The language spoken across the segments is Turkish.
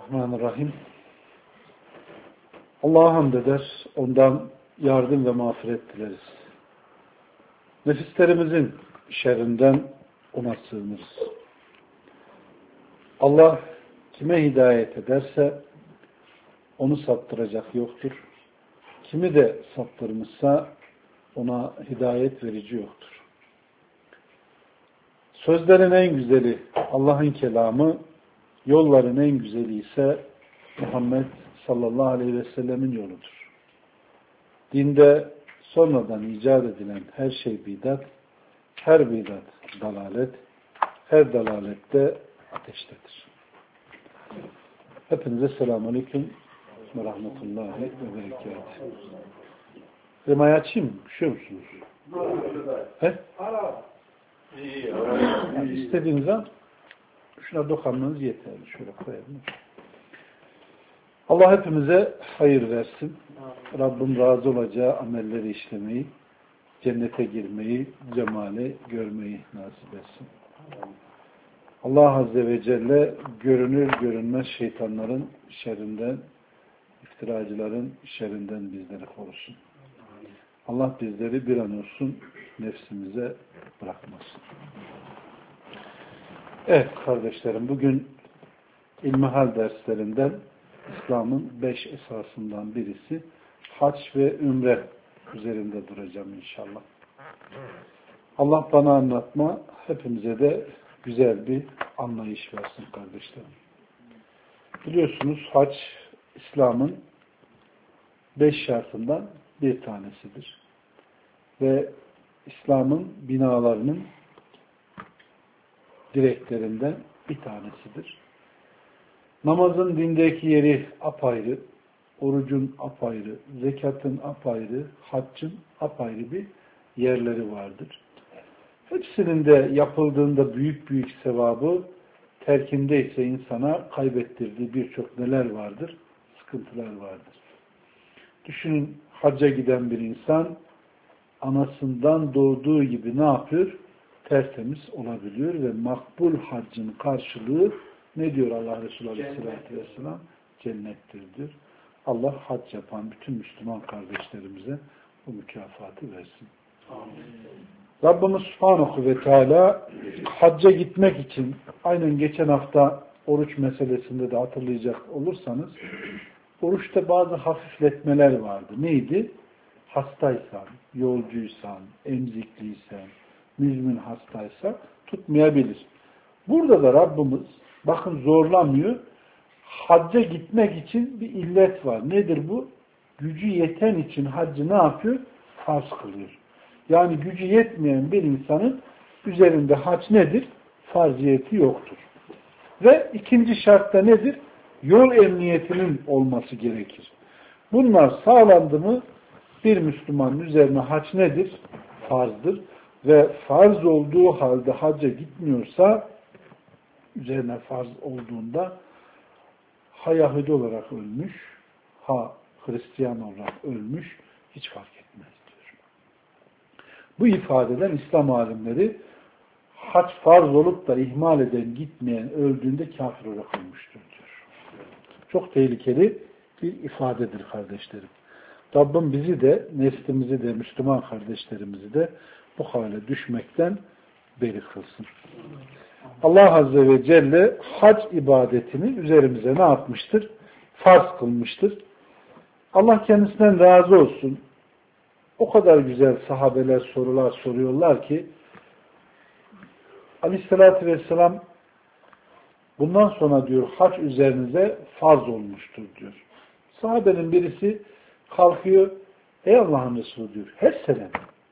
Bismillahirrahmanirrahim. Allah'a hamd eder, ondan yardım ve mağfiret dileriz. Nefislerimizin şerrinden ona sığınırız. Allah kime hidayet ederse onu saptıracak yoktur. Kimi de saptırmışsa ona hidayet verici yoktur. Sözlerin en güzeli Allah'ın kelamı, yolların en güzeli ise Muhammed sallallahu aleyhi ve sellemin yoludur. Dinde sonradan icat edilen her şey bidat, her bidat dalalet, her dalalette ateştedir. Hepinize selamun aleyküm ve rahmetullahi ve berekatuhu. Remayı açayım mı? Üşüyor musunuz? He? Yani istediğiniz an şuna dokunmanız yeterli. Şöyle koyalım. Allah hepimize hayır versin. Rabbim razı olacağı amelleri işlemeyi, cennete girmeyi, cemali görmeyi nasip etsin. Allah Azze ve Celle görünür görünmez şeytanların şerrinden, iftiracıların şerrinden bizleri korusun. Allah bizleri bir an olsun nefsimize bırakmasın. Evet kardeşlerim, bugün İlmihal derslerinden İslam'ın 5 esasından birisi hac ve ümre üzerinde duracağım inşallah. Allah bana anlatma, hepimize de güzel bir anlayış versin kardeşlerim. Biliyorsunuz hac İslam'ın 5 şartından bir tanesidir. Ve İslam'ın binalarının direklerinden bir tanesidir. Namazın dindeki yeri apayrı, orucun apayrı, zekatın apayrı, haccın apayrı bir yerleri vardır. Hepsinin de yapıldığında büyük büyük sevabı, terkinde ise insana kaybettirdiği birçok neler vardır? Sıkıntılar vardır. Düşünün, hacca giden bir insan anasından doğduğu gibi ne yapıyor? Tertemiz olabiliyor ve makbul haccın karşılığı ne diyor Allah Resulü Aleyhisselatü Vesselam? Cennettir diyor. Allah hac yapan bütün Müslüman kardeşlerimize bu mükafatı versin. Amin. Rabbimiz Subhanahu ve Teala hacca gitmek için, aynen geçen hafta oruç meselesinde de hatırlayacak olursanız, oruçta bazı hafifletmeler vardı. Neydi? Hastaysan, yolcuysan, emzikliysen, müzmin hastaysa tutmayabilir. Burada da Rabbimiz bakın zorlamıyor. Hacca gitmek için bir illet var. Nedir bu? Gücü yeten için haccı ne yapıyor? Farz kılıyor. Yani gücü yetmeyen bir insanın üzerinde hac nedir? Farziyeti yoktur. Ve ikinci şartta nedir? Yol emniyetinin olması gerekir. Bunlar sağlandı mı bir Müslümanın üzerine hac nedir? Farzdır. Ve farz olduğu halde hacca gitmiyorsa, üzerine farz olduğunda ha Yahudi olarak ölmüş, ha Hristiyan olarak ölmüş, hiç fark etmez diyor. Bu ifadeden İslam alimleri hac farz olup da ihmal eden, gitmeyen, öldüğünde kafir olarak ölmüştür diyor. Çok tehlikeli bir ifadedir kardeşlerim. Rabbim bizi de, neslimizi de, Müslüman kardeşlerimizi de bu hale düşmekten beri kılsın. Allah Azze ve Celle hac ibadetini üzerimize ne yapmıştır? Farz kılmıştır. Allah kendisinden razı olsun. O kadar güzel sahabeler sorular soruyorlar ki Aleyhisselatü Vesselam bundan sonra diyor hac üzerinize farz olmuştur diyor. Sahabenin birisi kalkıyor, ey Allah'ın Resulü diyor, her sene.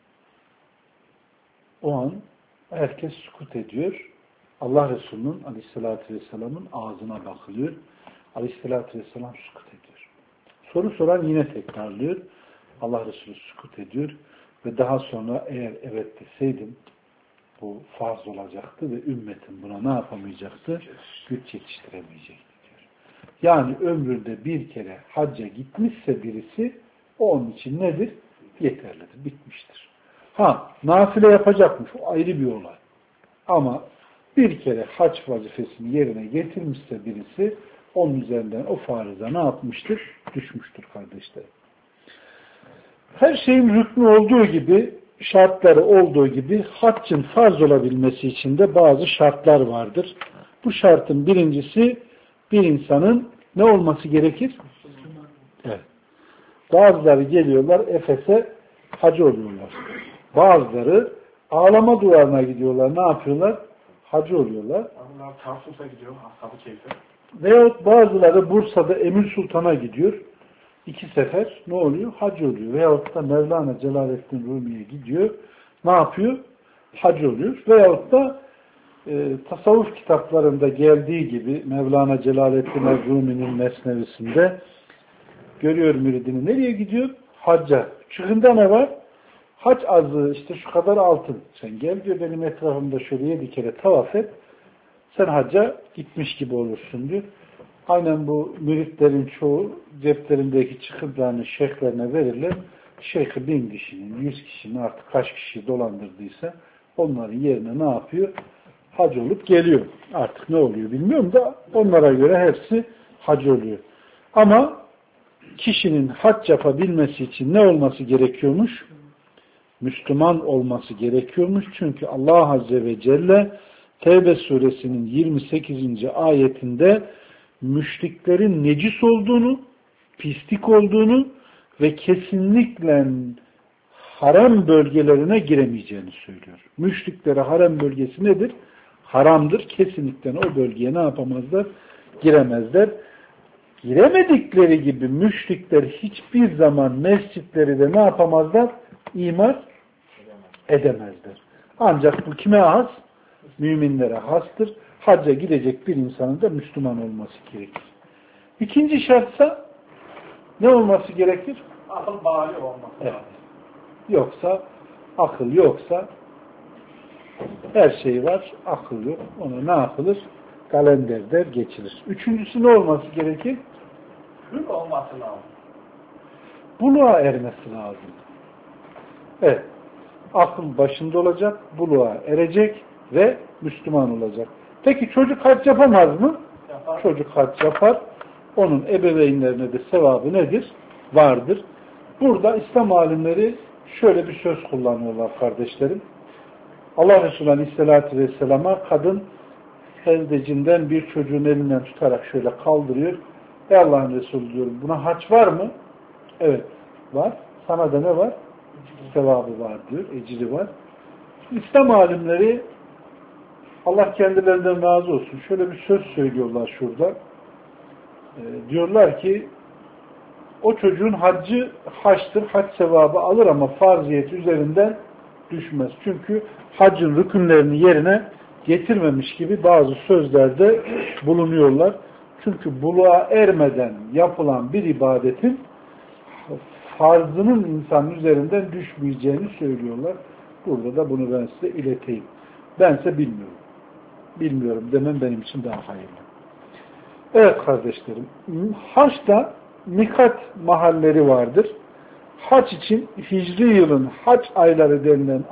O an herkes sükut ediyor. Allah Resulü'nün Aleyhisselatü Vesselam'ın ağzına bakılıyor. Aleyhisselatü Vesselam sükut ediyor. Soru soran yine tekrarlıyor. Allah Resulü sükut ediyor. Ve daha sonra eğer evet deseydim bu farz olacaktı ve ümmetin buna ne yapamayacaktı? Güç yetiştiremeyecekti diyor. Yani ömründe bir kere hacca gitmişse birisi o onun için nedir? Yeterlidir. Bitmiştir. Ha, nafile yapacakmış. O ayrı bir olay. Ama bir kere hac vazifesini yerine getirmişse birisi onun üzerinden o fariza ne yapmıştır? Düşmüştür kardeşler. Her şeyin rüknü olduğu gibi, şartları olduğu gibi haccın farz olabilmesi için de bazı şartlar vardır. Bu şartın birincisi bir insanın ne olması gerekir? Evet. Bazıları geliyorlar Efes'e hacı oluyorlar. Bazıları ağlama duvarına gidiyorlar. Ne yapıyorlar? Hacı oluyorlar. Onlar Tarsus'a gidiyor, Ashab-ı Keyf'e. Veyahut bazıları Bursa'da Emir Sultan'a gidiyor. 2 sefer ne oluyor? Hacı oluyor. Veyahut da Mevlana Celaleddin Rumi'ye gidiyor. Ne yapıyor? Hacı oluyor. Veyahut da tasavvuf kitaplarında geldiği gibi Mevlana Celaleddin Rumi'nin mesnevisinde görüyor müridini. Nereye gidiyor? Hacca. Çıkında ne var? Hac azı işte şu kadar altın. Sen gel diyor benim etrafımda şöyle 7 kere tavaf et. Sen hacca gitmiş gibi olursun diyor. Aynen bu müritlerin çoğu ceplerindeki çıkıntılarını şeyhlerine verirler. Şeyhi 1000 kişinin, 100 kişinin artık kaç kişiyi dolandırdıysa onların yerine ne yapıyor? Hac olup geliyor. Artık ne oluyor bilmiyorum da onlara göre hepsi hac oluyor. Ama kişinin hac yapabilmesi için ne olması gerekiyormuş? Müslüman olması gerekiyormuş. Çünkü Allah Azze ve Celle Tevbe suresinin 28. ayetinde müşriklerin necis olduğunu, pislik olduğunu ve kesinlikle harem bölgelerine giremeyeceğini söylüyor. Müşriklere harem bölgesi nedir? Haramdır. Kesinlikle o bölgeye ne yapamazlar? Giremezler. Giremedikleri gibi müşrikler hiçbir zaman mescitleri de ne yapamazlar? İmar edemezler. Ancak bu kime has? Müminlere hastır. Hacca gidecek bir insanın da Müslüman olması gerekir. İkinci şartsa ne olması gerekir? Akıl bali olması. Evet. Yoksa, akıl yoksa her şey var, akıl yok. Ona ne yapılır? Kalender der geçilir. Üçüncüsü ne olması gerekir? Hür olması lazım. Buluğa ermesi lazım. Evet. Akıl başında olacak, buluğa erecek ve Müslüman olacak. Peki çocuk hac yapamaz mı? Yapar. Çocuk hac yapar. Onun ebeveynlerine de sevabı nedir? Vardır. Burada İslam alimleri şöyle bir söz kullanıyorlar kardeşlerim. Allah Resulü Aleyhisselatü Vesselam'a kadın hezdecinden bir çocuğun elinden tutarak şöyle kaldırıyor. Ey Allah'ın Resulü diyor, buna hac var mı? Evet, var. Sana da ne var? Sevabı var diyor, ecri var. İslam alimleri Allah kendilerinden razı olsun. Şöyle bir söz söylüyorlar şurada. Diyorlar ki o çocuğun haccı haçtır, hac sevabı alır ama farziyet üzerinden düşmez. Çünkü haccın rükünlerini yerine getirmemiş gibi bazı sözlerde bulunuyorlar. Çünkü buluğa ermeden yapılan bir ibadetin farzının insanın üzerinden düşmeyeceğini söylüyorlar. Burada da bunu ben size ileteyim. Bense bilmiyorum. Bilmiyorum demem benim için daha hayırlı. Evet kardeşlerim, haçta mikat mahalleri vardır. Haç için Hicri yılın haç ayları denilen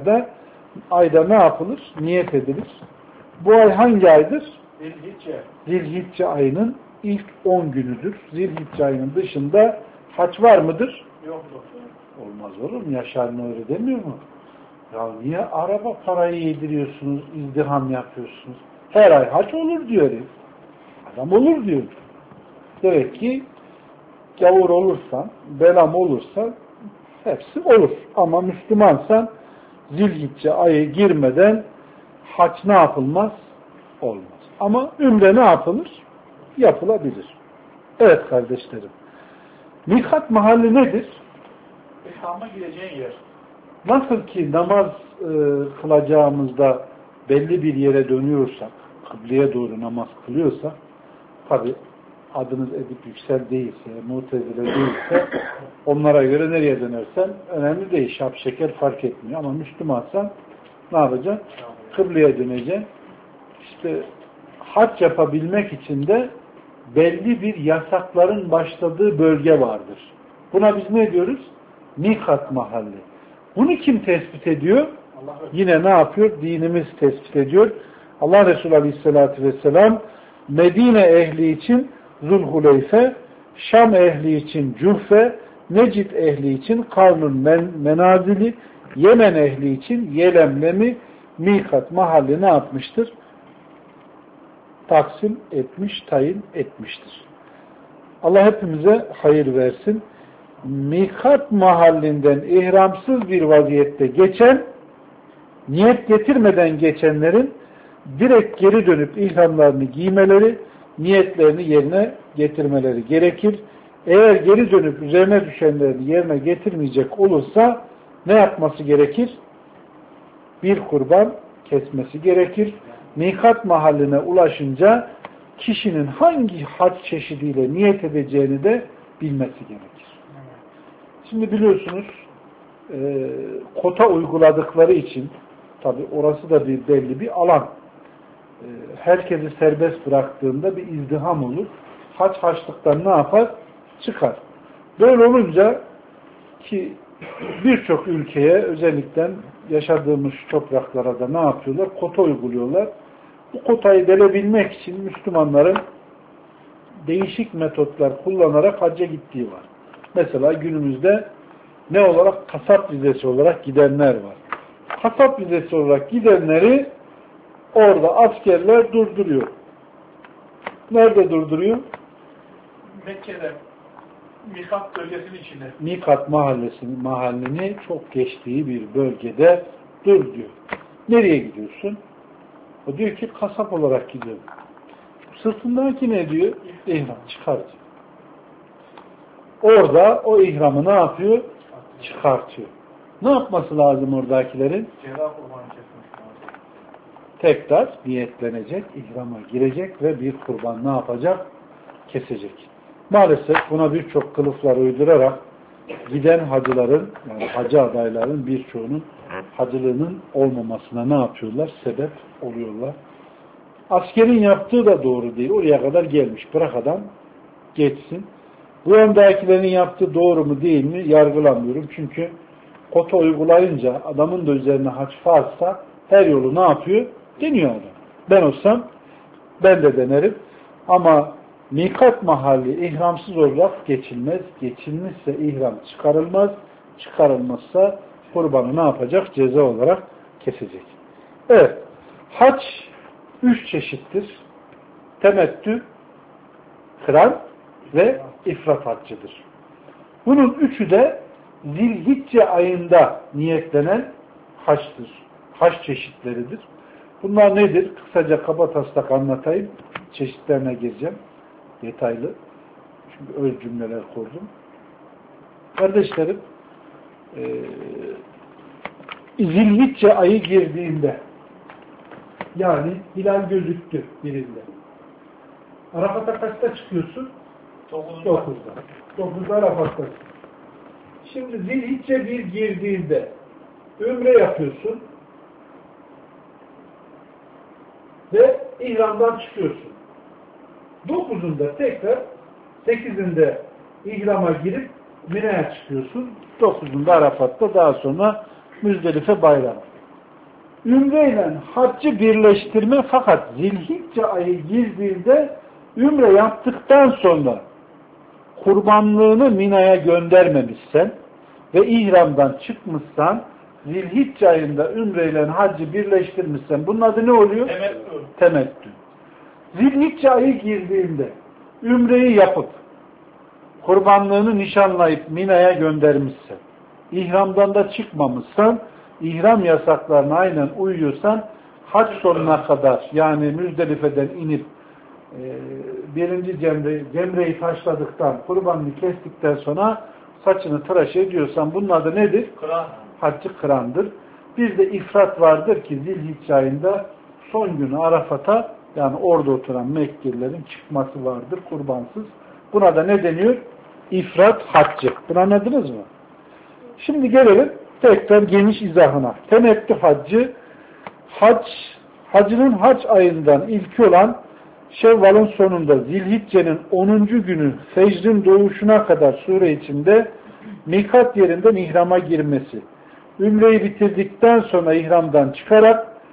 ayda ne yapılır? Niyet edilir. Bu ay hangi aydır? Zilhicce. Zilhicce ayının ilk 10 günüdür. Zilhicce ayının dışında haç var mıdır? Yoktur. Olmaz olur mu? Yaşar öyle demiyor mu? Ya niye araba parayı yediriyorsunuz, izdiham yapıyorsunuz? Her ay haç olur diyor. Adam olur diyor. Demek ki gavur olursan, belam olursa hepsi olur. Ama Müslümansan Zilhicce ayı girmeden haç ne yapılmaz? Olmaz. Ama ümre ne yapılır? Yapılabilir. Evet kardeşlerim. Mikat mahalli nedir? İhram'a gireceğin yer. Nasıl ki namaz kılacağımızda belli bir yere dönüyorsak, kıbleye doğru namaz kılıyorsak, tabi adınız Edip Yüksel değilse, Mu'tezile değilse, onlara göre nereye dönersen önemli değil, şap şeker fark etmiyor. Ama Müslümansan ne yapacaksın? Kıbleye döneceksin. İşte hac yapabilmek için de belli bir yasakların başladığı bölge vardır. Buna biz ne diyoruz? Mikat mahalli. Bunu kim tespit ediyor? Yine ne yapıyor? Dinimiz tespit ediyor. Allah Resulü Aleyhisselatü Vesselam Medine ehli için Zulhuleyfe, Şam ehli için Cuhfe, Necid ehli için Karnun Menazili, Yemen ehli için Yelemlemi, mikat mahalli ne yapmıştır? Taksim etmiş, tayin etmiştir. Allah hepimize hayır versin. Mikat mahallinden ihramsız bir vaziyette geçen, niyet getirmeden geçenlerin direkt geri dönüp ihramlarını giymeleri, niyetlerini yerine getirmeleri gerekir. Eğer geri dönüp üzerine düşenlerini yerine getirmeyecek olursa ne yapması gerekir? Bir kurban kesmesi gerekir. Mikat mahalline ulaşınca kişinin hangi hac çeşidiyle niyet edeceğini de bilmesi gerekir. Şimdi biliyorsunuz kota uyguladıkları için tabi orası da belli bir alan. Herkesi serbest bıraktığında bir izdiham olur. Haçlıktan ne yapar? Çıkar. Böyle olunca ki birçok ülkeye özellikle yaşadığımız topraklara da ne yapıyorlar? Kota uyguluyorlar. Bu kotayı delebilmek için Müslümanların değişik metotlar kullanarak hacca gittiği var. Mesela günümüzde ne olarak? Kasap vizesi olarak gidenler var. Kasap vizesi olarak gidenleri orada askerler durduruyor. Nerede durduruyor? Mekke'de. Mikat bölgesinin içinde. Mikat mahallini çok geçtiği bir bölgede dur diyor. Nereye gidiyorsun? O diyor ki kasap olarak gidiyorum. Sırtındaki ne diyor? İhram çıkartıyor. Orada o ihramı ne yapıyor? Çıkartıyor. Ne yapması lazım oradakilerin? Ceza kurbanı kesmiş. Tekrar niyetlenecek, ihrama girecek ve bir kurban ne yapacak? Kesecek. Maalesef buna birçok kılıflar uydurarak giden hacıların, yani hacı adayların birçoğunun hacılığının olmamasına ne yapıyorlar? Sebep oluyorlar. Askerin yaptığı da doğru değil. Oraya kadar gelmiş. Bırak adam geçsin. Bu yandakilerin yaptığı doğru mu değil mi yargılamıyorum. Çünkü kota uygulayınca adamın da üzerine haç varsa her yolu ne yapıyor? Deniyor adam. Ben olsam ben de denerim. Ama mikat mahalli ihramsız olarak geçilmez. Geçilmişse ihram çıkarılmaz. Çıkarılmazsa kurbanı ne yapacak? Ceza olarak kesecek. Evet. Hac 3 çeşittir. Temettü, kıran ve ifrat haccıdır. Bunun üçü de Zilhicce ayında niyetlenen haçtır. Haç çeşitleridir. Bunlar nedir? Kısaca kabataslak anlatayım. Çeşitlerine gireceğim. Detaylı. Çünkü öz cümleler kurdum. Kardeşlerim, Zilhicce ayı girdiğinde, yani hilal gözüktü birinde. Arafat'a kaçta çıkıyorsun? 9'da. 9'da Arafat'tasın. Şimdi Zilhicce bir girdiğinde ümre yapıyorsun ve ihramdan çıkıyorsun. 9'unda tekrar 8'inde ihrama girip Mina'ya çıkıyorsun. 9'unda Arafat'ta, daha sonra Müzdelife bayramı. Ümre ile haccı birleştirme, fakat Zilhicce ayı girdiğinde ümre yaptıktan sonra kurbanlığını Mina'ya göndermemişsen ve ihramdan çıkmışsan, Zilhicce ayında ümre ile haccı birleştirmişsen bunun adı ne oluyor? Temettü. Temettü. Zilhicce ayı girdiğinde ümreyi yapıp kurbanlığını nişanlayıp Mina'ya göndermişsen, ihramdan da çıkmamışsan, ihram yasaklarına aynen uyuyorsan, hac sonuna kadar, yani Müzdelife'den inip birinci cemreyi taşladıktan, kurbanını kestikten sonra saçını tıraş ediyorsan bunun adı nedir? Kıran. Haccı kırandır. Bir de ifrat vardır ki Zilhicce ayında son günü Arafat'a, yani orada oturan Mekkelilerin çıkması vardır kurbansız. Buna da ne deniyor? İfrat haccı. Bunu anladınız mı? Şimdi gelelim tekrar geniş izahına. Temettü haccı, hacının hac ayından ilki olan Şevval'ın sonunda Zilhicce'nin 10. günü fecrin doğuşuna kadar süre içinde mikat yerinden ihrama girmesi, ümreyi bitirdikten sonra ihramdan çıkarak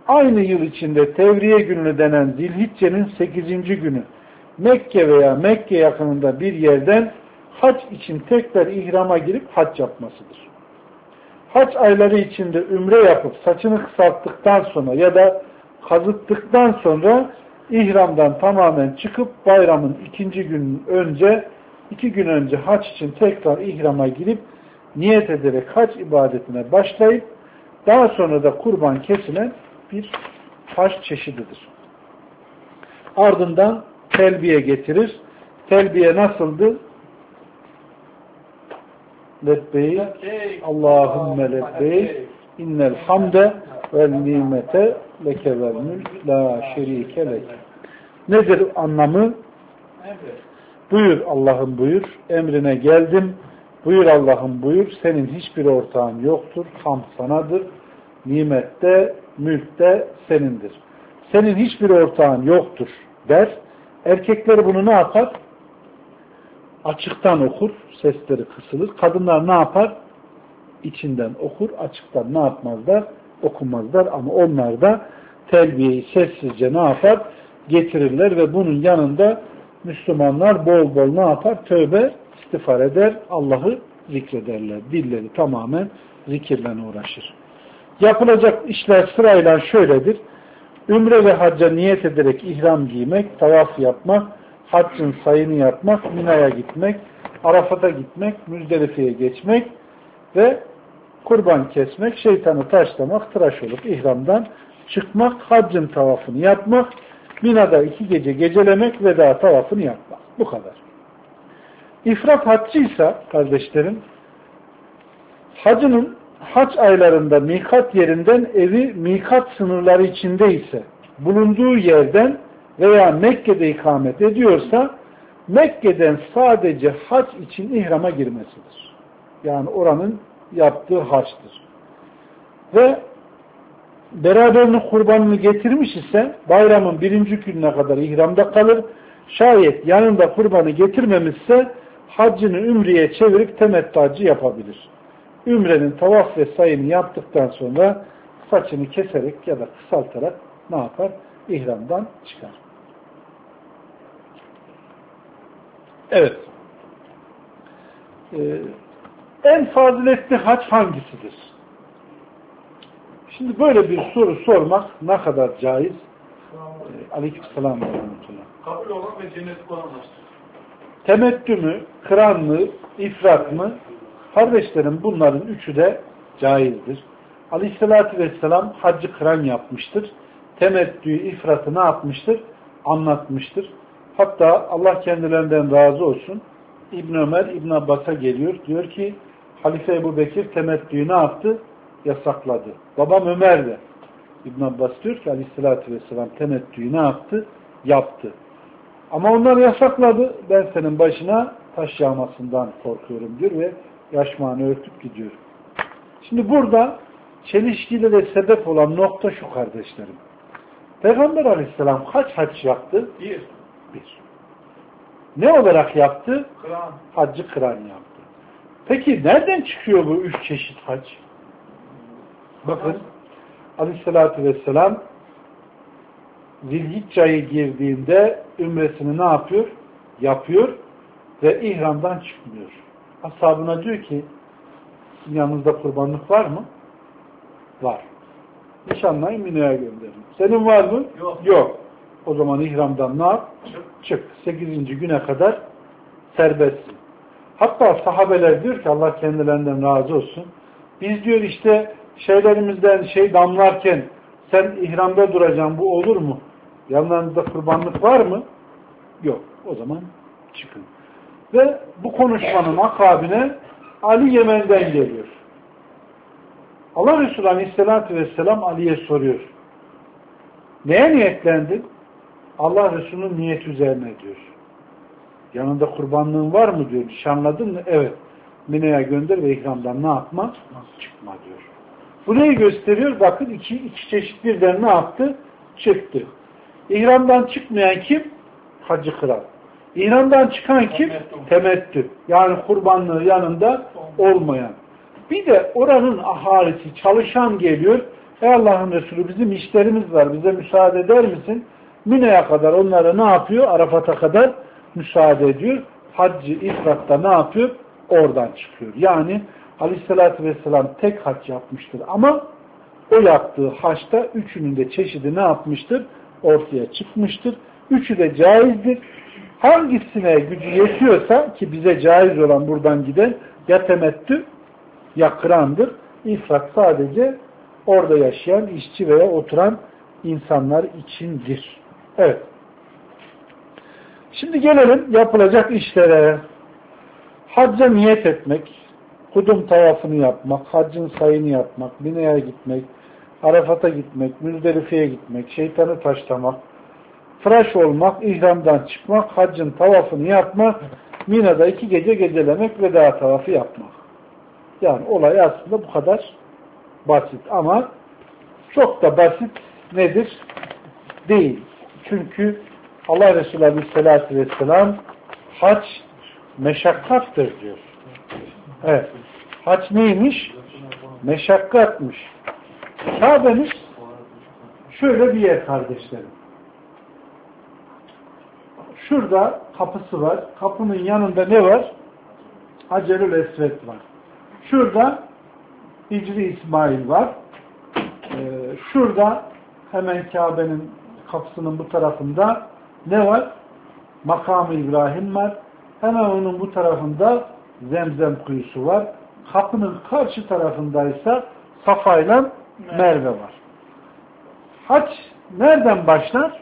aynı yıl içinde Tevriye günü denen Zilhicce'nin 8. günü Mekke veya Mekke yakınında bir yerden hac için tekrar ihrama girip hac yapmasıdır. Hac ayları içinde ümre yapıp saçını kısalttıktan sonra ya da kazıttıktan sonra ihramdan tamamen çıkıp bayramın 2. günün önce 2 gün önce hac için tekrar ihrama girip niyet ederek hac ibadetine başlayıp daha sonra da kurban kesilen bir hac çeşididir. Ardından telbiye getirir. Telbiye nasıldı? Lebbeyk, Allahümme lebbeyk, innel hamde vel nimete leke vel mülk, la şerike lek. Nedir anlamı? Buyur Allah'ım buyur, emrine geldim. Buyur Allah'ım buyur, senin hiçbir ortağın yoktur, hamd sanadır. Nimette, mülkte senindir. Senin hiçbir ortağın yoktur der. Erkekler bunu ne yapar? Açıktan okur, sesleri kısılır. Kadınlar ne yapar? İçinden okur, açıktan ne yapmazlar? Okumazlar ama onlar da telbiyeyi sessizce ne yapar? Getirirler ve bunun yanında Müslümanlar bol bol ne yapar? Tövbe, istiğfar eder, Allah'ı zikrederler. Dilleri tamamen zikirle uğraşır. Yapılacak işler sırayla şöyledir. Ümre ve hacca niyet ederek ihram giymek, tavaf yapmak, haccın sayını yapmak, Mina'ya gitmek, Arafat'a gitmek, Müzdelife'ye geçmek ve kurban kesmek, şeytanı taşlamak, tıraş olup ihramdan çıkmak, haccın tavafını yapmak, Mina'da 2 gece gecelemek, veda tavafını yapmak. Bu kadar. İfrat haccıysa kardeşlerim, hacının hac aylarında mikat yerinden evi mikat sınırları içinde ise bulunduğu yerden veya Mekke'de ikamet ediyorsa Mekke'den sadece hac için ihrama girmesidir. Yani oranın yaptığı haçtır. Ve beraberinin kurbanını getirmiş ise bayramın 1. gününe kadar ihramda kalır. Şayet yanında kurbanı getirmemişse haccını ümreye çevirip temettü hacı yapabilir. Ümrenin tavaf ve sayını yaptıktan sonra saçını keserek ya da kısaltarak ne yapar? İhramdan çıkar. Evet. En faziletli hac hangisidir? Şimdi böyle bir soru sormak ne kadar caiz? Aleykümselam ve rahmetullah. Kabul olan ve cennet olan haçtır. Temettü mü, kıran mı, ifrat mı? Kardeşlerim bunların üçü de caizdir. Aleyhissalatü vesselam haccı kıran yapmıştır. Temettüyü, ifratı ne yapmıştır? Anlatmıştır. Hatta Allah kendilerinden razı olsun. İbn Ömer, İbn Abbas'a geliyor. Diyor ki Halife Ebu Bekir temettüyü ne yaptı? Yasakladı. Babam Ömer de. İbn Abbas diyor ki Aleyhissalatü vesselam temettüyü ne yaptı? Yaptı. Ama onlar yasakladı. Ben senin başına taş yağmasından korkuyorum diyor ve yaşmağını örtüp gidiyor. Şimdi burada çelişkili ve sebep olan nokta şu kardeşlerim. Peygamber Aleyhisselam kaç hac yaptı? Bir. Ne olarak yaptı? Kıran. Haccı kıran yaptı. Peki nereden çıkıyor bu 3 çeşit hac? Bakın Aleyhisselatü Vesselam Zilhicce ayı girdiğinde ümresini ne yapıyor? Yapıyor ve ihramdan çıkmıyor. Ashabına diyor ki yanınızda kurbanlık var mı? Var. Nişanlayın Mina'ya gönderin. Senin var mı? Yok. Yok. O zaman ihramdan ne yap? Çık. 8. güne kadar serbestsin. Hatta sahabeler diyor ki Allah kendilerinden razı olsun. Biz diyor işte şeylerimizden damlarken sen ihramda duracaksın, bu olur mu? Yanlarınızda kurbanlık var mı? Yok. O zaman çıkın. Ve bu konuşmanın akabine Ali Yemen'den geliyor. Allah Resulü Aleyhisselatü Vesselam Ali'ye soruyor. Neye niyetlendin? Allah Resulü'nün niyeti üzerine diyor. Yanında kurbanlığın var mı diyor. Nişanladın mı? Evet. Mine'ye gönder ve ihramdan ne yapma? Çıkma diyor. Bu neyi gösteriyor? Bakın iki çeşit birden ne yaptı? Çıktı. İhramdan çıkmayan kim? Hacı kıran. İhramdan çıkan kim? Temettü. Yani kurbanlığı yanında olmayan. Bir de oranın ahalisi çalışan geliyor. Ey Allah'ın Resulü bizim işlerimiz var. Bize müsaade eder misin? Mine'ye kadar onları ne yapıyor? Arafat'a kadar müsaade ediyor. Haccı ifratta ne yapıyor? Oradan çıkıyor. Yani Aleyhisselatü Vesselam tek hac yapmıştır. Ama o yaptığı haçta üçünün de çeşidi ne yapmıştır? Ortaya çıkmıştır. Üçü de caizdir. Hangisine gücü yetiyorsa ki bize caiz olan buradan giden ya temettü ya kırandır. İfrat sadece orada yaşayan işçi veya oturan insanlar içindir. Evet. Şimdi gelelim yapılacak işlere. Hacca niyet etmek, kudum tavafını yapmak, haccın sayını yapmak, Mine'ye gitmek, Arafat'a gitmek, Müzdelife'ye gitmek, şeytanı taşlamak, tıraş olmak, ihramdan çıkmak, haccın tavafını yapmak, Mina'da 2 gece gecelemek, veda tavafı yapmak. Yani olay aslında bu kadar basit ama çok da basit nedir? Değil. Çünkü Allah Resulü Aleyhisselatü Vesselam hac meşakkattır diyor. Evet. Hac neymiş? Meşakkatmış. Kabe'miz şöyle bir yer kardeşlerim. Şurada kapısı var. Kapının yanında ne var? Hacerül Esved var. Şurada Hicri İsmail var. Şurada hemen Kabe'nin kapısının bu tarafında ne var? Makam-ı İbrahim var. Hemen onun bu tarafında Zemzem kuyusu var. Kapının karşı tarafındaysa Safa ile Merve var. Hac nereden başlar?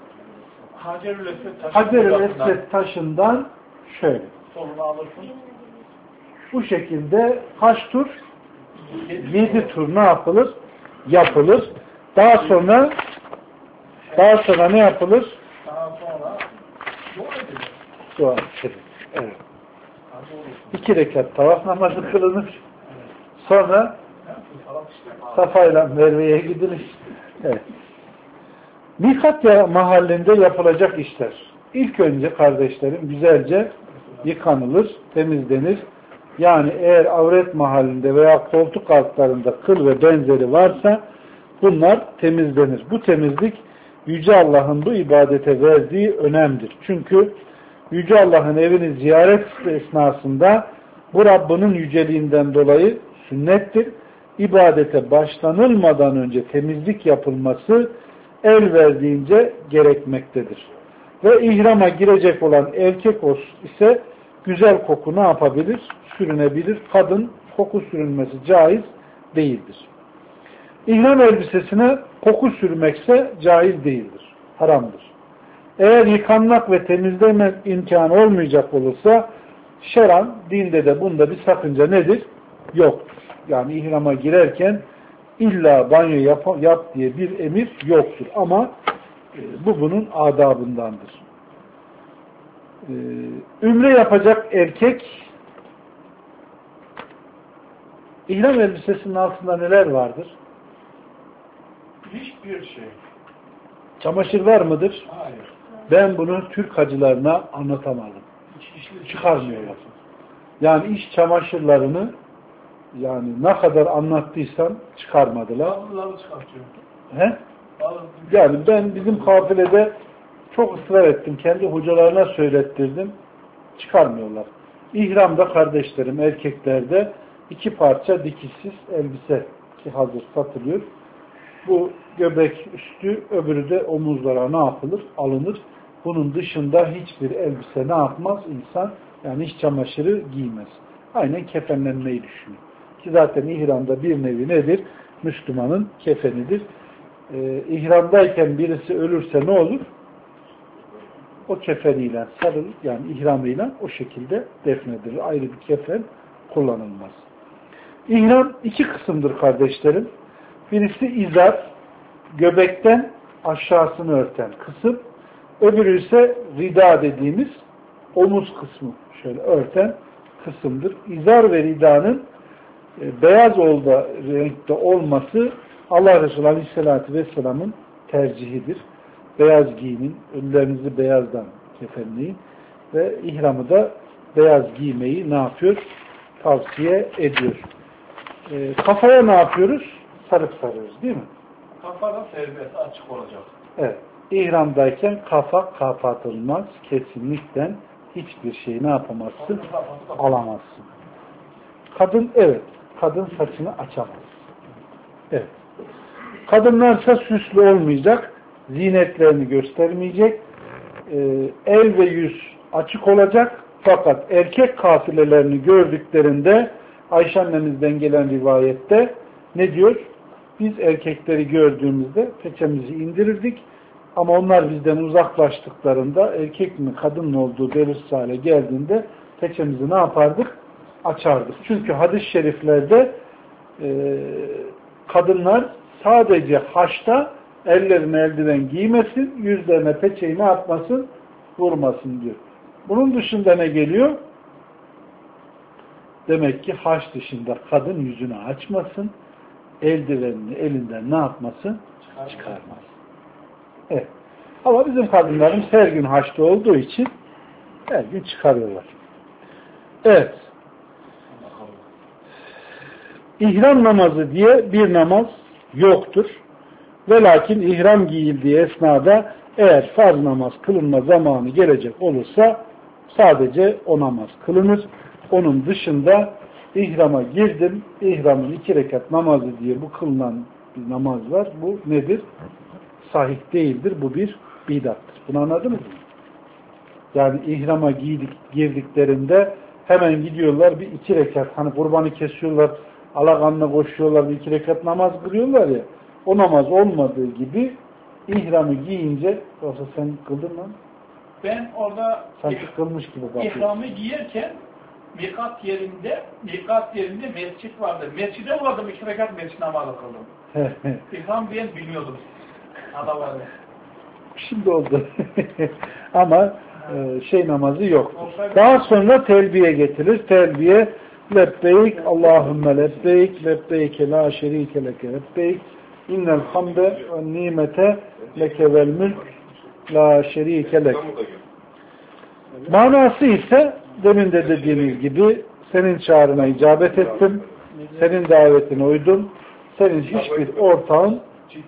Hacer-ül Esved taşından şöyle. Solunu alırsın. Bu şekilde kaç tur? 7 tur ne yapılır? Yapılır. Daha sonra ne yapılır? Daha sonra Dua edilir. Evet. 2 rekat tavaf namazı kılınır. Sonra Safa ile Merve'ye gidilir. Evet. Mikat mahallinde yapılacak işler. İlk önce kardeşlerim güzelce yıkanılır, temizlenir. Yani eğer avret mahallinde veya koltuk altlarında kıl ve benzeri varsa bunlar temizlenir. Bu temizlik Yüce Allah'ın bu ibadete verdiği önemdir. Çünkü Yüce Allah'ın evini ziyaret esnasında bu Rabbinin yüceliğinden dolayı sünnettir. İbadete başlanılmadan önce temizlik yapılması el verdiğince gerekmektedir. Ve ihrama girecek olan erkek ise güzel koku ne yapabilir? Sürünebilir. Kadın koku sürünmesi caiz değildir. İhram elbisesine koku sürmekse caiz değildir. Haramdır. Eğer yıkanmak ve temizlemek imkanı olmayacak olursa şeran, dinde de bunda bir sakınca nedir? Yoktur. Yani ihrama girerken illa banyo yap diye bir emir yoktur. Ama bu bunun adabındandır. Ümre yapacak erkek ihram elbisesinin altında neler vardır? hiçbir şey. Çamaşır var mıdır? Hayır. Ben bunu Türk hacılarına anlatamadım. Çıkarmıyorlar. Yani iş çamaşırlarını yani ne kadar anlattıysam çıkarmadılar. Bazıları çıkartıyor. He? Yani ben bizim kafilede çok ısrar ettim. Kendi hocalarına söylettirdim. Çıkarmıyorlar. İhramda kardeşlerim, erkeklerde 2 parça dikişsiz elbise ki hazır satılıyor. Bu göbek üstü, öbürü de omuzlara ne yapılır? Alınır. Bunun dışında hiçbir elbise ne yapmaz? İnsan yani iç çamaşırı giymez. Aynen kefenlenmeyi düşünün. Ki zaten ihramda bir nevi nedir? Müslümanın kefenidir. İhramdayken birisi ölürse ne olur? O kefeniyle sarılır. Yani ihramıyla o şekilde defnedilir. Ayrı bir kefen kullanılmaz. İhram 2 kısımdır kardeşlerim. Birisi izar, göbekten aşağısını örten kısım. Öbürü ise rida dediğimiz omuz kısmı şöyle örten kısımdır. İzar ve ridanın beyaz renkte olması Allah Resulü Aleyhisselatü Vesselam'ın tercihidir. Beyaz giyinin, ölülerinizi beyazdan kefenleyin ve ihramı da beyaz giymeyi ne yapıyor? Tavsiye ediyor. Kafaya ne yapıyoruz? sarıp sarıyoruz değil mi? Kafada serbest, açık olacak. Evet. İhramdayken kafa kapatılmaz. Kesinlikle hiçbir şeyi ne yapamazsın? Alamazsın. Kadın evet. Kadın saçını açamaz. Evet. Kadınlarsa süslü olmayacak. Zinetlerini göstermeyecek. El ve yüz açık olacak. Fakat erkek kafilelerini gördüklerinde Ayşe annemizden gelen rivayette ne diyor? Biz erkekleri gördüğümüzde peçemizi indirirdik. Ama onlar bizden uzaklaştıklarında erkek mi kadın mı olduğu belirsiz hale geldiğinde peçemizi ne yapardık? Açardık. Çünkü hadis-i şeriflerde kadınlar sadece haçta ellerine eldiven giymesin, yüzlerine peçeyi ne yapmasın? Vurmasın diyor. Bunun dışında ne geliyor? Demek ki haç dışında kadın yüzünü açmasın, eldivenini elinden ne yapmasın? Çıkarmasın. Evet. Ama bizim kadınlarımız her gün haçta olduğu için her gün çıkarıyorlar. Evet. İhram namazı diye bir namaz yoktur. Ve lakin ihram giyildiği esnada eğer farz namaz kılınma zamanı gelecek olursa sadece o namaz kılınır. Onun dışında ihrama girdim, ihramın 2 rekat namazı diye bu kılınan bir namaz var. Bu nedir? Sahih değildir. Bu bir bidattır. Bunu anladınız mı? Yani ihrama girdiklerinde hemen gidiyorlar bir 2 rekat, hani kurbanı kesiyorlar, alakanla koşuyorlar, bir 2 rekat namaz kılıyorlar ya, o namaz olmadığı gibi ihramı giyince, yoksa sen kıldın mı? Ben orada Sanki kılmış gibi bakıyorsun. ihramı giyerken mikat yerinde mescit vardı. Mescide uğradım, 2 rekat mescid namazı kıldım. İhram diyen bilmiyordum. Adaları. Şimdi oldu. Ama namazı yok. Daha sonra telbiye getirir. Telbiye lebbeyk Allahümme lebbeyk lebbeyke la şerike leke lebbeyk innel hamde ve nimete leke vel mülk la şerike lek. Manası ise demin de dediğimiz gibi senin çağrına icabet ettim. Senin davetine uydum. Senin hiçbir ortağın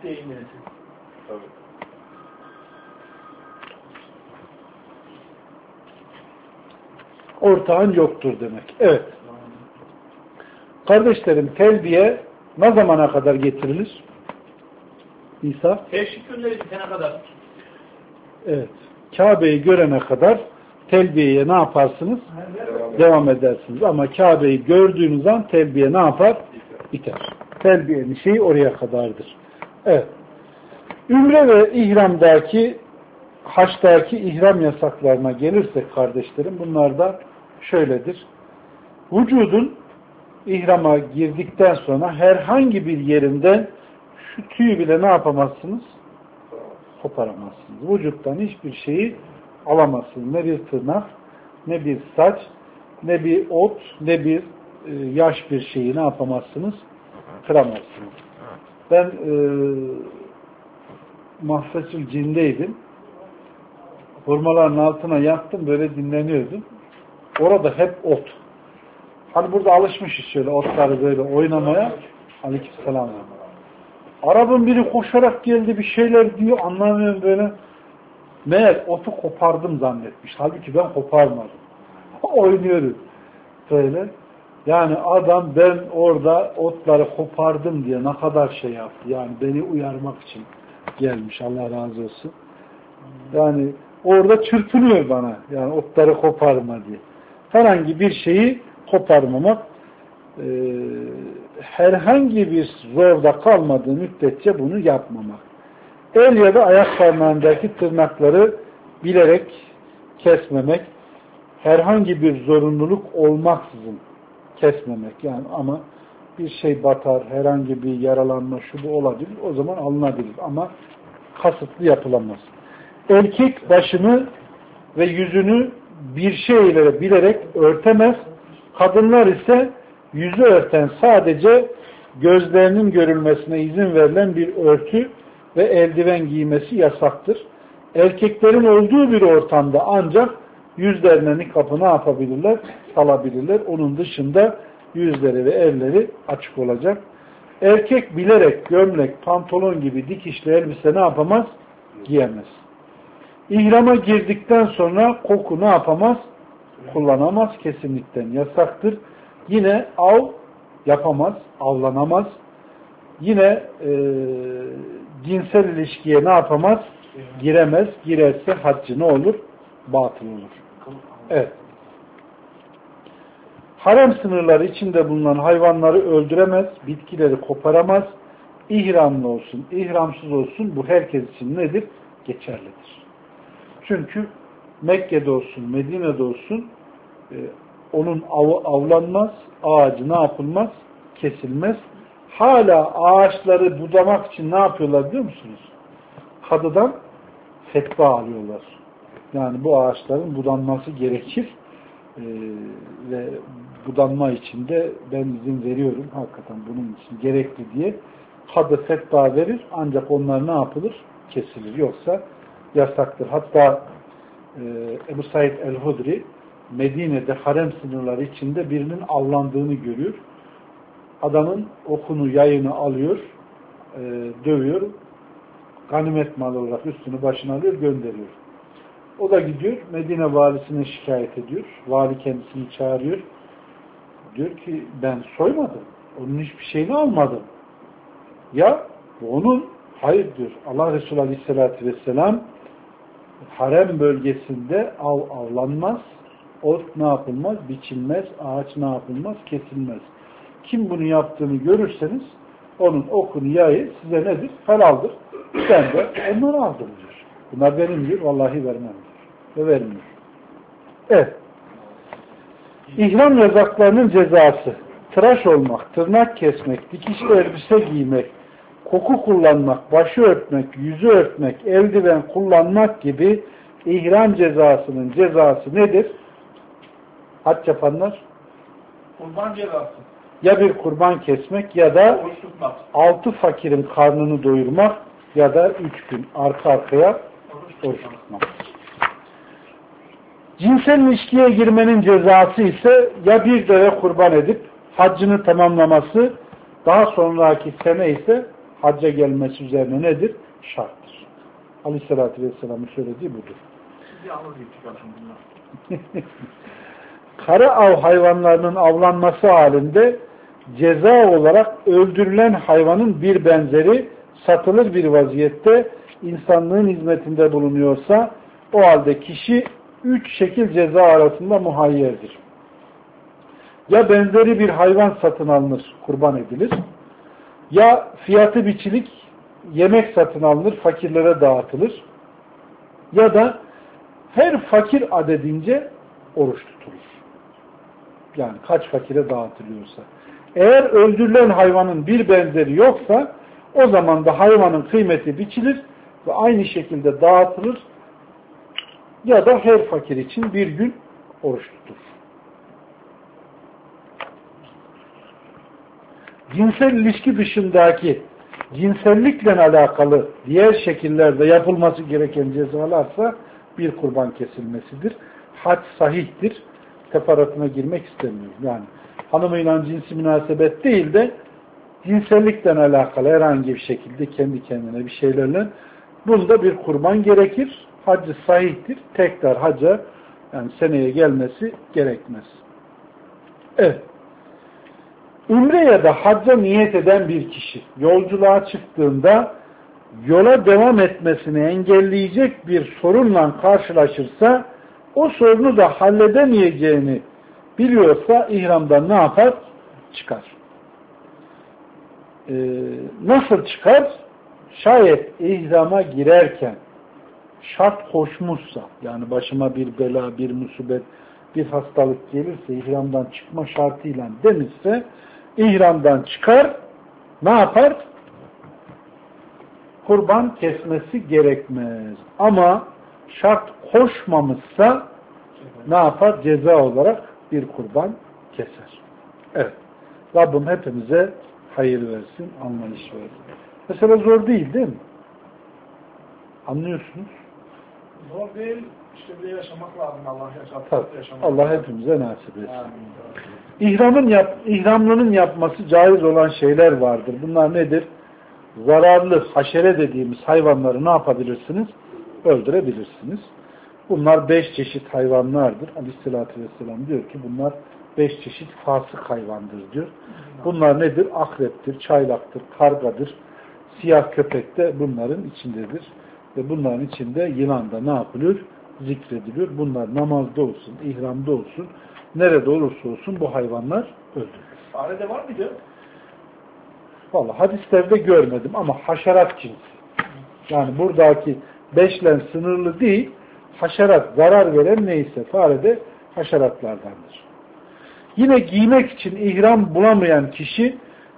yoktur demek. Evet. Kardeşlerim, telbiye ne zamana kadar getirilir? İsa? Teşrik günleri bitene kadar. Evet. Kabe'yi görene kadar telbiyeye ne yaparsınız? Devam edersiniz. Ama Kabe'yi gördüğünüz an telbiye ne yapar? Biter. Telbiyenin şeyi oraya kadardır. Evet. Ümre ve ihramdaki, haçtaki ihram yasaklarına gelirsek kardeşlerim, bunlar da şöyledir. Vücudun ihrama girdikten sonra herhangi bir yerinden şu tüyü bile ne yapamazsınız? Koparamazsınız. Vücuttan hiçbir şeyi alamazsınız. Ne bir tırnak, ne bir saç, ne bir ot, ne bir yaş bir şeyi ne yapamazsınız? Kıramazsınız. Ben Mahfesül Cin'deydim. Hurmaların altına yattım, böyle dinleniyordum. Orada hep ot. Hani burada alışmışız şöyle otları böyle oynamaya. Aleykümselam. Arabın biri koşarak geldi, bir şeyler diyor, anlamıyorum böyle. Meğer otu kopardım zannetmiş. Halbuki ben koparmadım. Oynuyoruz. Böyle. Yani adam ben orada otları kopardım diye ne kadar şey yaptı. Yani beni uyarmak için gelmiş. Allah razı olsun. Yani orada çırpınıyor bana. Yani otları koparma diye. Herhangi bir şeyi koparmamak, herhangi bir zorda kalmadığı müddetçe bunu yapmamak. El ya da ayak parmağındaki tırnakları bilerek kesmemek, herhangi bir zorunluluk olmaksızın kesmemek. Yani ama bir şey batar, herhangi bir yaralanma şu bu olabilir, o zaman alınabilir ama kasıtlı yapılamaz. Erkek başını ve yüzünü bir şeylere bilerek örtemez. Kadınlar ise yüzü örten sadece gözlerinin görülmesine izin verilen bir örtü ve eldiven giymesi yasaktır. Erkeklerin olduğu bir ortamda ancak yüzlerine nikabı ne yapabilirler? Salabilirler. Onun dışında yüzleri ve elleri açık olacak. Erkek bilerek gömlek, pantolon gibi dikişli elbise ne yapamaz? Giyemez. İhrama girdikten sonra koku ne yapamaz? Kullanamaz. Kesinlikle yasaktır. Yine av yapamaz, avlanamaz. Yine cinsel ilişkiye ne yapamaz? Giremez. Girerse haccı ne olur? Batıl olur. Evet. Harem sınırları içinde bulunan hayvanları öldüremez, bitkileri koparamaz, ihramlı olsun, ihramsız olsun, bu herkes için nedir? Geçerlidir. Çünkü Mekke'de olsun, Medine'de olsun onun avlanmaz, ağacı ne yapılmaz? Kesilmez. Hala ağaçları budamak için ne yapıyorlar biliyor musunuz? Kadıdan fetva alıyorlar. Yani bu ağaçların budanması gerekir. Ve budanma için de ben izin veriyorum. Hakikaten bunun için gerekli diye kadı fetva verir. Ancak onlar ne yapılır? Kesilir. Yoksa yasaktır. Hatta Ebu Said el-Hudri Medine'de harem sınırları içinde birinin avlandığını görüyor. Adamın okunu, yayını alıyor, dövüyor. Ganimet malı olarak üstünü başına alıyor, gönderiyor. O da gidiyor, Medine valisine şikayet ediyor. Vali kendisini çağırıyor. Diyor ki ben soymadım. Onun hiçbir şeyini almadım. Ya bu onun, hayır diyor. Allah Resulü Aleyhisselatü Vesselam harem bölgesinde avlanmaz, ot ne yapılmaz, biçilmez, ağaç ne yapılmaz, kesilmez. Kim bunu yaptığını görürseniz onun okunu, yayı size nedir? Helaldir. Ben de onları aldım diyor. Bunlar benim diyor, vallahi vermem diyor. Ve vermiyor. Evet. İhram yasaklarının cezası. Tıraş olmak, tırnak kesmek, dikişli elbise giymek, koku kullanmak, başı örtmek, yüzü örtmek, eldiven kullanmak gibi ihram cezasının cezası nedir? Hac yapanlar? Kurban cezası. Ya bir kurban kesmek ya da 6 fakirin karnını doyurmak ya da 3 gün arka arkaya oruç tutmak. Cinsel ilişkiye girmenin cezası ise ya bir deve kurban edip haccını tamamlaması, daha sonraki sene ise hacca gelmesi üzerine nedir? Şarttır. Aleyhissalatü Vesselam'ın söylediği budur. Kara av hayvanlarının avlanması halinde ceza olarak öldürülen hayvanın bir benzeri satılır bir vaziyette insanlığın hizmetinde bulunuyorsa o halde kişi 3 şekil ceza arasında muhayyerdir. Ya benzeri bir hayvan satın alınır, kurban edilir. Ya fiyatı biçilik yemek satın alınır, fakirlere dağıtılır. Ya da her fakir adedince oruç tutulur. Yani kaç fakire dağıtılıyorsa. Eğer öldürülen hayvanın bir benzeri yoksa o zaman da hayvanın kıymeti biçilir ve aynı şekilde dağıtılır ya da her fakir için bir gün oruç tutulur. Cinsel ilişki dışındaki cinsellikle alakalı diğer şekillerde yapılması gereken cezalarsa bir kurban kesilmesidir. Hac sahihtir. Teferruatına girmek istemiyorum. Yani hanımıyla cinsi münasebet değil de cinsellikle alakalı herhangi bir şekilde kendi kendine bir şeylerle bunda bir kurban gerekir. Haccı sahihtir. Tekrar hacca yani seneye gelmesi gerekmez. Evet. Umre ya da hacca niyet eden bir kişi yolculuğa çıktığında yola devam etmesini engelleyecek bir sorunla karşılaşırsa o sorunu da halledemeyeceğini biliyorsa ihramdan ne yapar? Çıkar. Nasıl çıkar? Şayet ihrama girerken şart koşmuşsa, yani başıma bir bela, bir musibet, bir hastalık gelirse ihramdan çıkma şartıyla demişse ihramdan çıkar, ne yapar? Kurban kesmesi gerekmez. Ama şart koşmamışsa ne yapar? Ceza olarak bir kurban keser. Evet. Rabbim hepimize hayır versin, anlayış versin. Mesela zor değil mi? Anlıyorsunuz. Zor değil. İşte bir yaşamak lazım. Allah yaşatır. Allah hepimize nasip etsin. Amin. İhramlının yapması caiz olan şeyler vardır. Bunlar nedir? Zararlı haşere dediğimiz hayvanları ne yapabilirsiniz? Öldürebilirsiniz. Bunlar 5 çeşit hayvanlardır. Aleyhisselatü Vesselam diyor ki bunlar 5 çeşit fasık hayvandır diyor. Bunlar nedir? Akreptir, çaylaktır, kargadır, siyah köpek de bunların içindedir. Ve bunların içinde yılan da ne yapılıyor? Zikrediliyor. Bunlar namazda olsun, ihramda olsun, nerede olursa olsun bu hayvanlar öldürülür. Farede var mıydı? Vallahi hadislerde görmedim ama haşerat cinsi. Yani buradaki 5'le sınırlı değil, haşerat, zarar veren neyse farede haşeratlardandır. Yine giymek için ihram bulamayan kişi,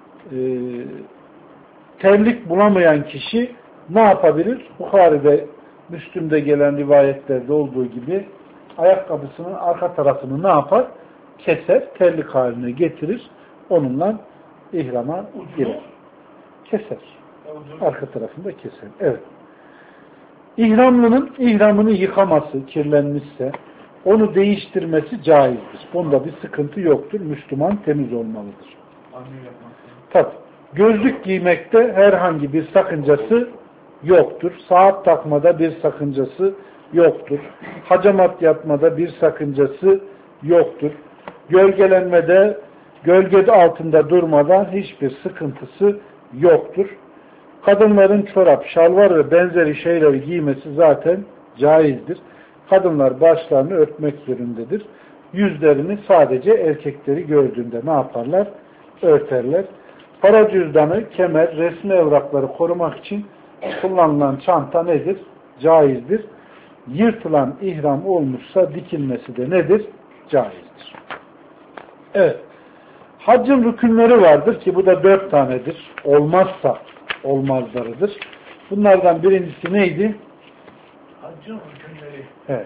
terlik bulamayan kişi ne yapabilir? Bukhari'de, Müslüm'de gelen rivayetlerde olduğu gibi ayakkabısının arka tarafını ne yapar? Keser, terlik haline getirir. Onunla ihrama girer. Keser. Arka tarafını da keser. Evet. İhramlının ihramını yıkaması, kirlenmişse onu değiştirmesi caizdir. Bunda bir sıkıntı yoktur. Müslüman temiz olmalıdır. Tabii. Gözlük giymekte herhangi bir sakıncası yoktur. Saat takmada bir sakıncası yoktur. Hacamat yapmada bir sakıncası yoktur. Gölgelenmede, gölgede altında durmada hiçbir sıkıntısı yoktur. Kadınların çorap, şalvar ve benzeri şeyleri giymesi zaten caizdir. Kadınlar başlarını örtmek zorundadır. Yüzlerini sadece erkekleri gördüğünde ne yaparlar? Örterler. Para cüzdanı, kemer, resmi evrakları korumak için kullanılan çanta nedir? Caizdir. Yırtılan ihram olmuşsa dikilmesi de nedir? Caizdir. Evet. Haccın rükünleri vardır ki bu da 4 tanedir. Olmazsa olmazlarıdır. Bunlardan birincisi neydi? Haccın rükünleri. Evet.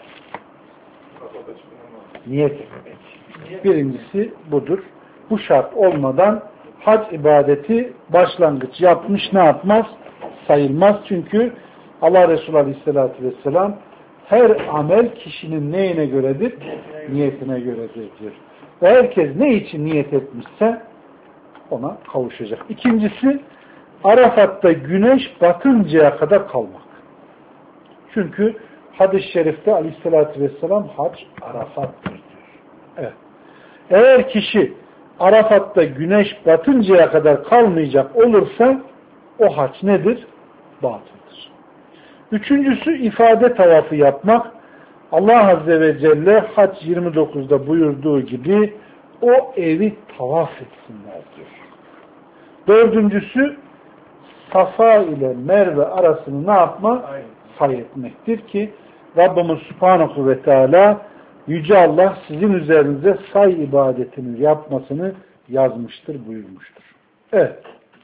Niyet etmek. Birincisi budur. Bu şart olmadan hac ibadeti başlangıç yapmış ne yapmaz? Sayılmaz. Çünkü Allah Resulü Aleyhisselatü Vesselam her amel kişinin neyine göredir? Niyetine göredir diyor. Ve herkes ne için niyet etmişse ona kavuşacak. İkincisi Arafat'ta güneş batıncaya kadar kalmak. Çünkü hadis-i şerifte Aleyhisselatü Vesselam hac Arafat'tır diyor. Evet. Eğer kişi Arafat'ta güneş batıncaya kadar kalmayacak olursa o hac nedir? Batıldır. Üçüncüsü ifade tavafı yapmak. Allah Azze ve Celle Hac 29'da buyurduğu gibi o evi tavaf etsinler diyor. Dördüncüsü Safa ile Merve arasını ne yapma? Say etmektir ki Rabbimiz Subhanahu ve Teala Yüce Allah sizin üzerinize say ibadetini yapmasını yazmıştır, buyurmuştur. Evet.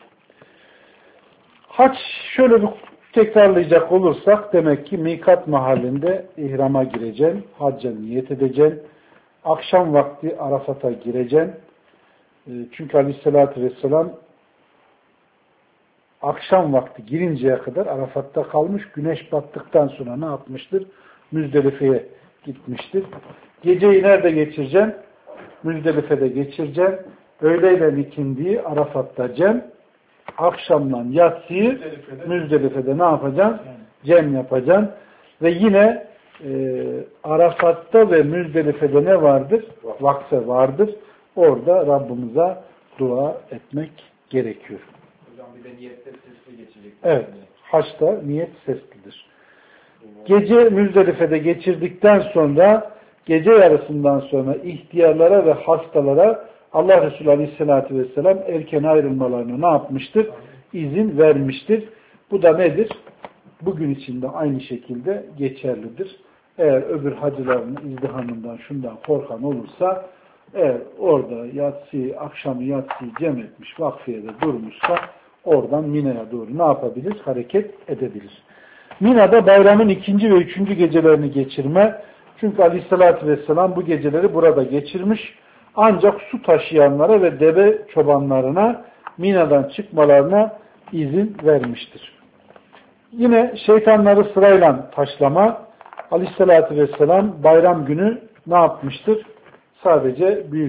Hac şöyle bir tekrarlayacak olursak demek ki mikat mahallinde ihrama gireceksin, hacca niyet edeceksin, akşam vakti Arafat'a gireceksin. Çünkü Aleyhisselatü Vesselam akşam vakti girinceye kadar Arafat'ta kalmış, güneş battıktan sonra ne yapmıştır? Müzdelife'ye gitmiştir. Geceyi nerede geçireceksin? Müzdelife'de geçireceksin. Öğleyle ikindiyi Arafat'ta cem, akşamdan yatsıyı Müzdelife'de ne yapacaksın? Cem yapacaksın. Ve yine Arafat'ta ve Müzdelife'de ne vardır? Vakfe vardır. Orada Rabbimize dua etmek gerekiyor. Hocam bir de niyette sesli geçecek. Evet. Haçta niyet seslidir. Gece Müzdelife'de geçirdikten sonra gece yarısından sonra ihtiyarlara ve hastalara Allah Resulü Aleyhisselatü Vesselam erken ayrılmalarına ne yapmıştır? İzin vermiştir. Bu da nedir? Bugün içinde aynı şekilde geçerlidir. Eğer öbür hacıların izdihamından şundan korkan olursa eğer orada yatsıyı, akşamı yatsıyı cem etmiş, vakfiyede durmuşsa oradan Mina'ya doğru ne yapabilir? Hareket edebilir. Mina'da bayramın 2. ve 3. gecelerini geçirme. Çünkü Aleyhisselatü Vesselam bu geceleri burada geçirmiş. Ancak su taşıyanlara ve deve çobanlarına Mina'dan çıkmalarına izin vermiştir. Yine şeytanları sırayla taşlama. Aleyhisselatü Vesselam bayram günü ne yapmıştır? Sadece büyük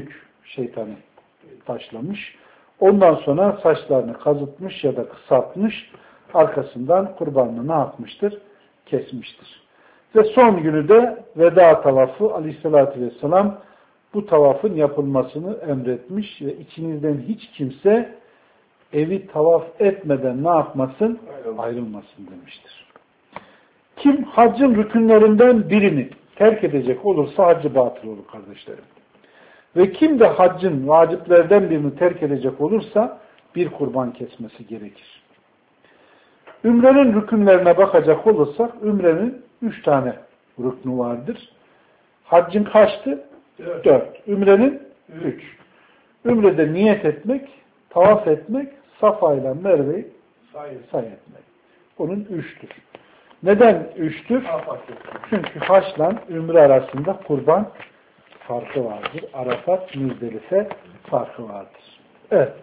şeytanı taşlamış. Ondan sonra saçlarını kazıtmış ya da kısaltmış. Arkasından kurbanını ne yapmıştır? Kesmiştir. Ve son günü de veda tavafı aleyhissalatü vesselam bu tavafın yapılmasını emretmiş ve içinizden hiç kimse evi tavaf etmeden ne yapmasın? Ayrılmasın demiştir. Kim haccın rükünlerinden birini terk edecek olursa haccı batıl olur kardeşlerim. Ve kim de haccın vaciplerden birini terk edecek olursa bir kurban kesmesi gerekir. Ümrenin rükünlerine bakacak olursak ümrenin 3 tane rüknü vardır. Haccın kaçtı? 4. Ümrenin 3. Ümrede niyet etmek, tavaf etmek, Safa ile Merve'yi say etmek. Onun 3'tür. Neden 3'tür? Çünkü haçla ümre arasında kurban farkı vardır. Arafat, Müzdelife farkı vardır. Evet.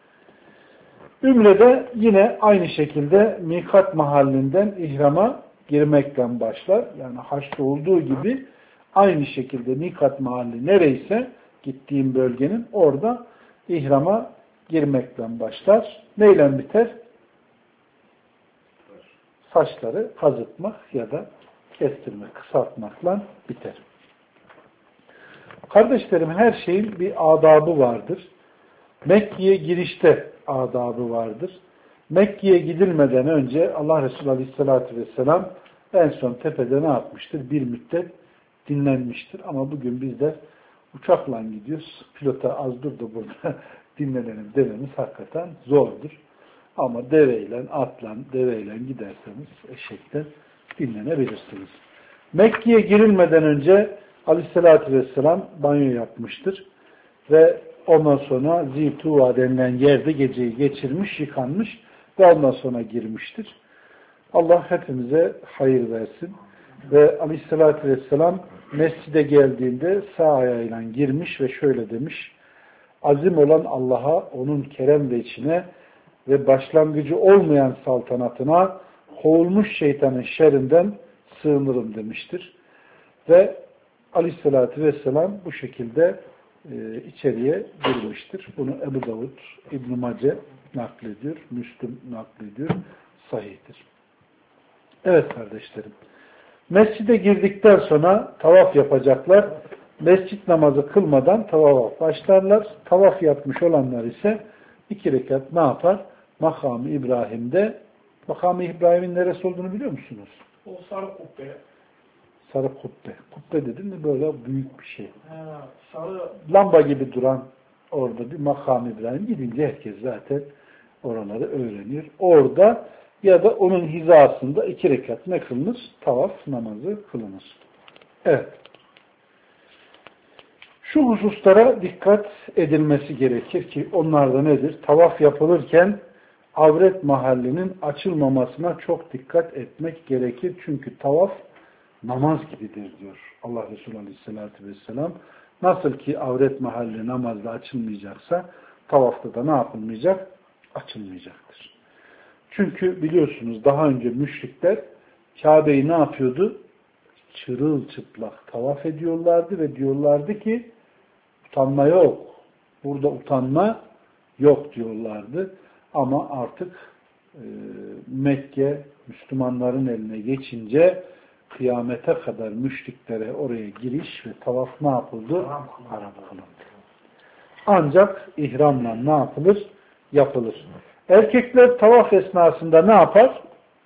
Ümrede yine aynı şekilde mikat mahallinden ihrama girmekle başlar. Yani haçta olduğu gibi aynı şekilde mikat mahalli nereyse gittiğim bölgenin orada ihrama girmekle başlar. Neyle biter? Saçları kazıtmak ya da kestirmek, kısaltmakla biter. Kardeşlerim her şeyin bir adabı vardır. Mekke'ye girişte adabı vardır. Mekke'ye gidilmeden önce Allah Resulü Aleyhisselatü Vesselam en son tepede ne yapmıştır? Bir müddet dinlenmiştir. Ama bugün bizler uçakla gidiyoruz. Pilota az dur da burada dinlenelim dememiz hakikaten zordur. Ama deveyle, atla, deveyle giderseniz eşekten dinlenebilirsiniz. Mekke'ye girilmeden önce Aleyhisselatü Vesselam banyo yapmıştır. Ve ondan sonra Zituva denilen yerde geceyi geçirmiş, yıkanmış ve ondan sonra girmiştir. Allah hepimize hayır versin. Ve Aleyhisselatü Vesselam mescide geldiğinde sağ ayağıyla girmiş ve şöyle demiş: azim olan Allah'a, onun kerem ve içine ve başlangıcı olmayan saltanatına, kovulmuş şeytanın şerrinden sığınırım demiştir. Ve Aleyhisselatü Vesselam bu şekilde içeriye girmiştir. Bunu Ebu Davud, İbn-i Mace naklediyor, Müslüm naklediyor, sahihtir. Evet kardeşlerim, mescide girdikten sonra tavaf yapacaklar. Mescit namazı kılmadan tavafa başlarlar. Tavaf yapmış olanlar ise 2 rekat ne yapar? Makam-ı İbrahim'de, Makam-ı İbrahim'in neresi olduğunu biliyor musunuz? O sarı kubbe. Sarı kubbe. Kubbe dedin mi böyle büyük bir şey. Sarı lamba gibi duran orada bir Makam-ı İbrahim. Gidince herkes zaten oraları öğrenir. Orada ya da onun hizasında 2 rekat ne kılınır? Tavaf namazı kılınır. Evet. Şu hususlara dikkat edilmesi gerekir ki onlar da nedir? Tavaf yapılırken avret mahallinin açılmamasına çok dikkat etmek gerekir. Çünkü tavaf namaz gibidir diyor Allah Resulü Aleyhisselatü Vesselam. Nasıl ki avret mahalli namazda açılmayacaksa tavafta da ne yapılmayacak? Açılmayacaktır. Çünkü biliyorsunuz daha önce müşrikler Kabe'yi ne yapıyordu? Çırılçıplak tavaf ediyorlardı ve diyorlardı ki utanma yok. Burada utanma yok diyorlardı. Ama artık Mekke Müslümanların eline geçince kıyamete kadar müşriklere oraya giriş ve tavaf ne yapıldı? Haram kılındı. Ancak ihramla ne yapılır? Yapılır. Erkekler tavaf esnasında ne yapar?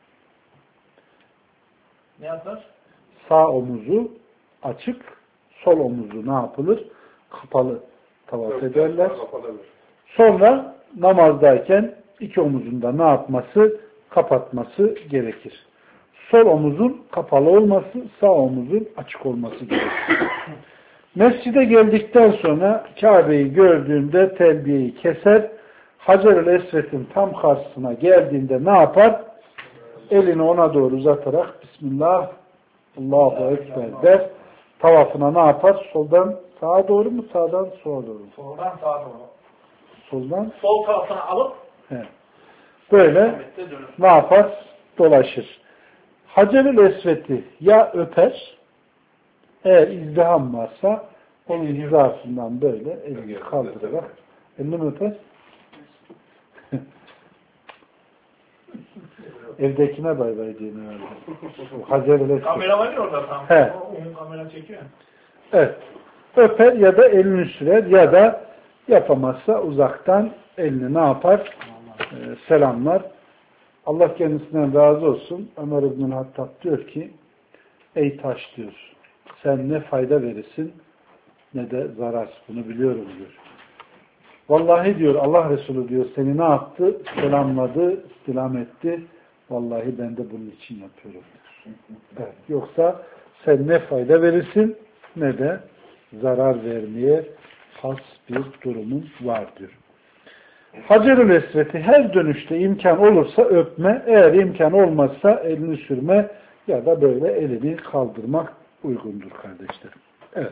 ne yapar? Sağ omuzu açık, sol omuzu ne yapılır? Kapalı tavaf ederler. Sonra namazdayken 2 omuzunda ne yapması? Kapatması gerekir. Sol omuzun kapalı olması, sağ omuzun açık olması gerekir. Mescide geldikten sonra Kabe'yi gördüğünde telbiyeyi keser. Hacer-ül Esved'in tam karşısına geldiğinde ne yapar? Elini ona doğru uzatarak Bismillah, Allahu Ekber der. Tavafına ne yapar? Soldan sağa doğru mu? Sağdan sola doğru mu? Soldan sağa doğru. Soldan? Sol tarafına alıp böyle ne yapar? Dolaşır. Hacer-ül Esved'i ya öper, eğer izdiham varsa onun hizasından böyle elini kaldırarak elini mi öper? Evdekine bay bay diyor herhalde. Kamera var ya orada tam. He. Onun kamera çekiyor. Evet. Öper ya da elini sürer ya da yapamazsa uzaktan elini ne yapar? Selamlar. Allah kendisinden razı olsun. Ömer İbn-i Hattab diyor ki ey taş diyor. Sen ne fayda verirsin ne de zarar. Bunu biliyorum diyor. Vallahi diyor Allah Resulü diyor seni ne yaptı? Selamladı, selam etti. Vallahi ben de bunun için yapıyorum diyor. Evet. Yoksa sen ne fayda verirsin ne de zarar vermeye has bir durumun var diyor. Hacer-ül Esved'i her dönüşte imkan olursa öpme, eğer imkan olmazsa elini sürme ya da böyle elini kaldırmak uygundur kardeşlerim. Evet.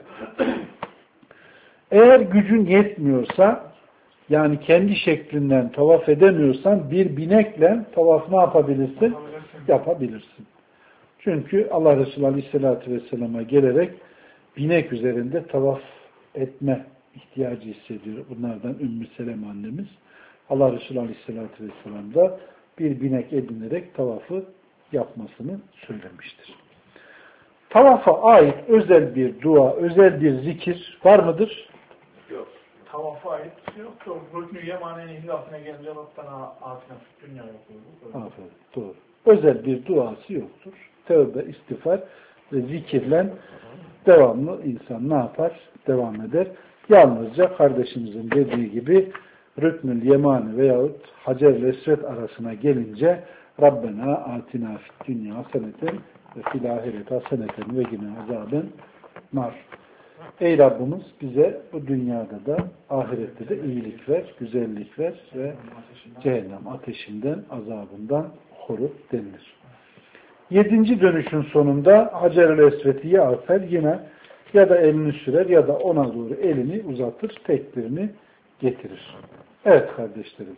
Eğer gücün yetmiyorsa yani kendi şeklinden tavaf edemiyorsan bir binekle tavaf ne yapabilirsin? Yapabilirsin. Çünkü Allah Resulü Aleyhisselatü Vesselam'a gelerek binek üzerinde tavaf etme ihtiyacı hissediyor. Bunlardan Ümmü Selem annemiz. Allah Resulü Aleyhisselatü Vesselam da bir binek edinerek tavafı yapmasını söylemiştir. Tavafa ait özel bir dua, özel bir zikir var mıdır? Yok. Tavafa ait yok. Rüknü Yemane'nin hilafına gelince Rabbena atina fid dünya yok. Aferin. Doğru. Özel bir duası yoktur. Tövbe, istiğfar ve zikirle devamlı insan ne yapar? Devam eder. Yalnızca kardeşimizin dediği gibi Rüknül Yemani veyahut Hacer-i Esved arasına gelince Rabbena atina fid dünya haseneten ve fil ahireti haseneten ve gine azaben nar. Ey Rabbimiz bize bu dünyada da ahirette de iyilik ver, güzellik ver ve cehennem ateşinden, azabından koru denilir. 7. dönüşün sonunda Hacer-ül Esved'i ya öper yine ya da elini sürer ya da ona doğru elini uzatır, tekbirini getirir. Evet kardeşlerim.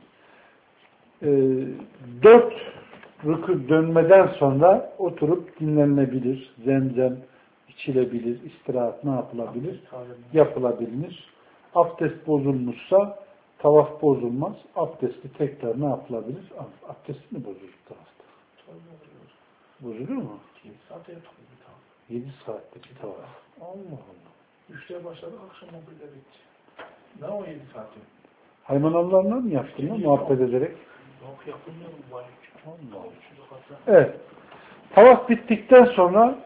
4 rükû dönmeden sonra oturup dinlenilebilir. Zemzem içilebilir. İstirahat ne yapılabilir? Yapılabilir. Abdest bozulmuşsa tavaf bozulmaz. Abdesti tekrar ne yapılabilir? Abdest mi bozulur tavafta? Bozuluyor mu? 7 saatte bir tavaf. Allah Allah. 3'te başladık, akşam 11'de bitti. Ne o 7 saati? Hayvanlarla mı yaptın ya muhabbet ederek? Yok yapılmıyorum. Allah Allah. Evet. Tavaf bittikten sonra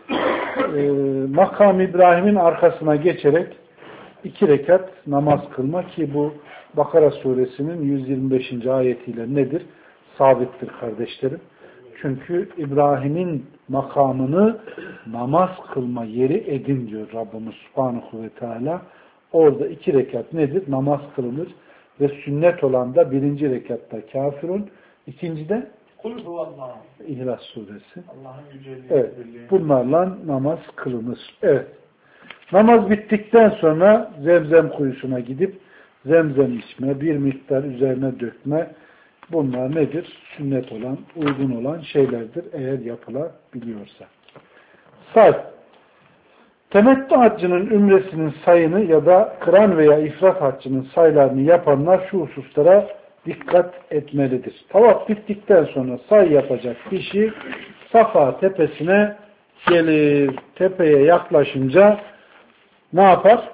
Makam İbrahim'in arkasına geçerek 2 rekat namaz kılma ki bu Bakara suresinin 125. ayetiyle nedir? Sabittir kardeşlerim. Çünkü İbrahim'in makamını namaz kılma yeri edin diyor Rabbimiz Subhanahu ve Teala. Orada 2 rekat nedir? Namaz kılınır ve sünnet olan da 1. rekatta kafirun, 2'de İhlas suresi. Evet. Bunlarla namaz kılınır. Evet. Namaz bittikten sonra Zemzem kuyusuna gidip zemzem içme, bir miktar üzerine dökme, bunlar nedir? Sünnet olan, uygun olan şeylerdir eğer yapılabiliyorsa. Say. Temettü haccının ümresinin sayını ya da kıran veya ifrat haccının sayılarını yapanlar şu hususlara dikkat etmelidir. Tavaf bittikten sonra say yapacak kişi Safa tepesine gelir. Tepeye yaklaşınca ne yapar?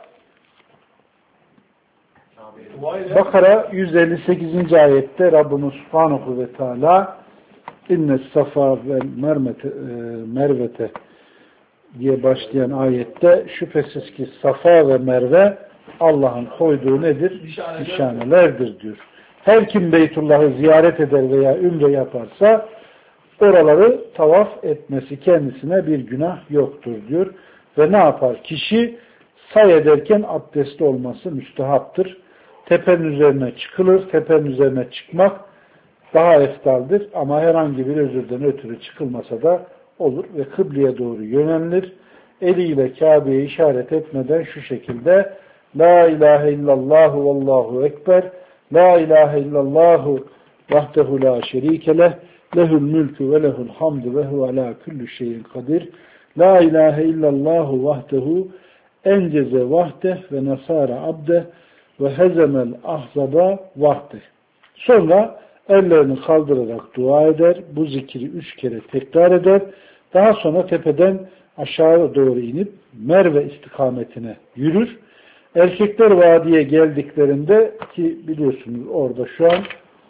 Bakara 158. ayette Rabbimiz Subhanahu ve Teala inne safa ve mervete diye başlayan ayette şüphesiz ki Safa ve Merve Allah'ın koyduğu nedir? Nişanelerdir diyor. Her kim Beytullah'ı ziyaret eder veya ümre yaparsa oraları tavaf etmesi kendisine bir günah yoktur diyor. Ve ne yapar? Kişi say ederken abdestli olması müstehaptır. Tepenin üzerine çıkılır. Tepenin üzerine çıkmak daha eftaldir. Ama herhangi bir özürden ötürü çıkılmasa da olur ve kıbleye doğru yönelilir. Eliyle Kabe'ye işaret etmeden şu şekilde La ilahe illallahu vallahu ekber La ilahe illallahu vahdehu la şerike leh lehul mülkü ve lehul hamdu ve huve ala kulli şeyin kadir La ilahe illallahu vahdehu enceze vahdeh ve nasara abdeh ve hezemel ahzaba vahdeh. Sonra ellerini kaldırarak dua eder. Bu zikri 3 kere tekrar eder. Daha sonra tepeden aşağı doğru inip Merve istikametine yürür. Erkekler vadiye geldiklerinde ki biliyorsunuz orada şu an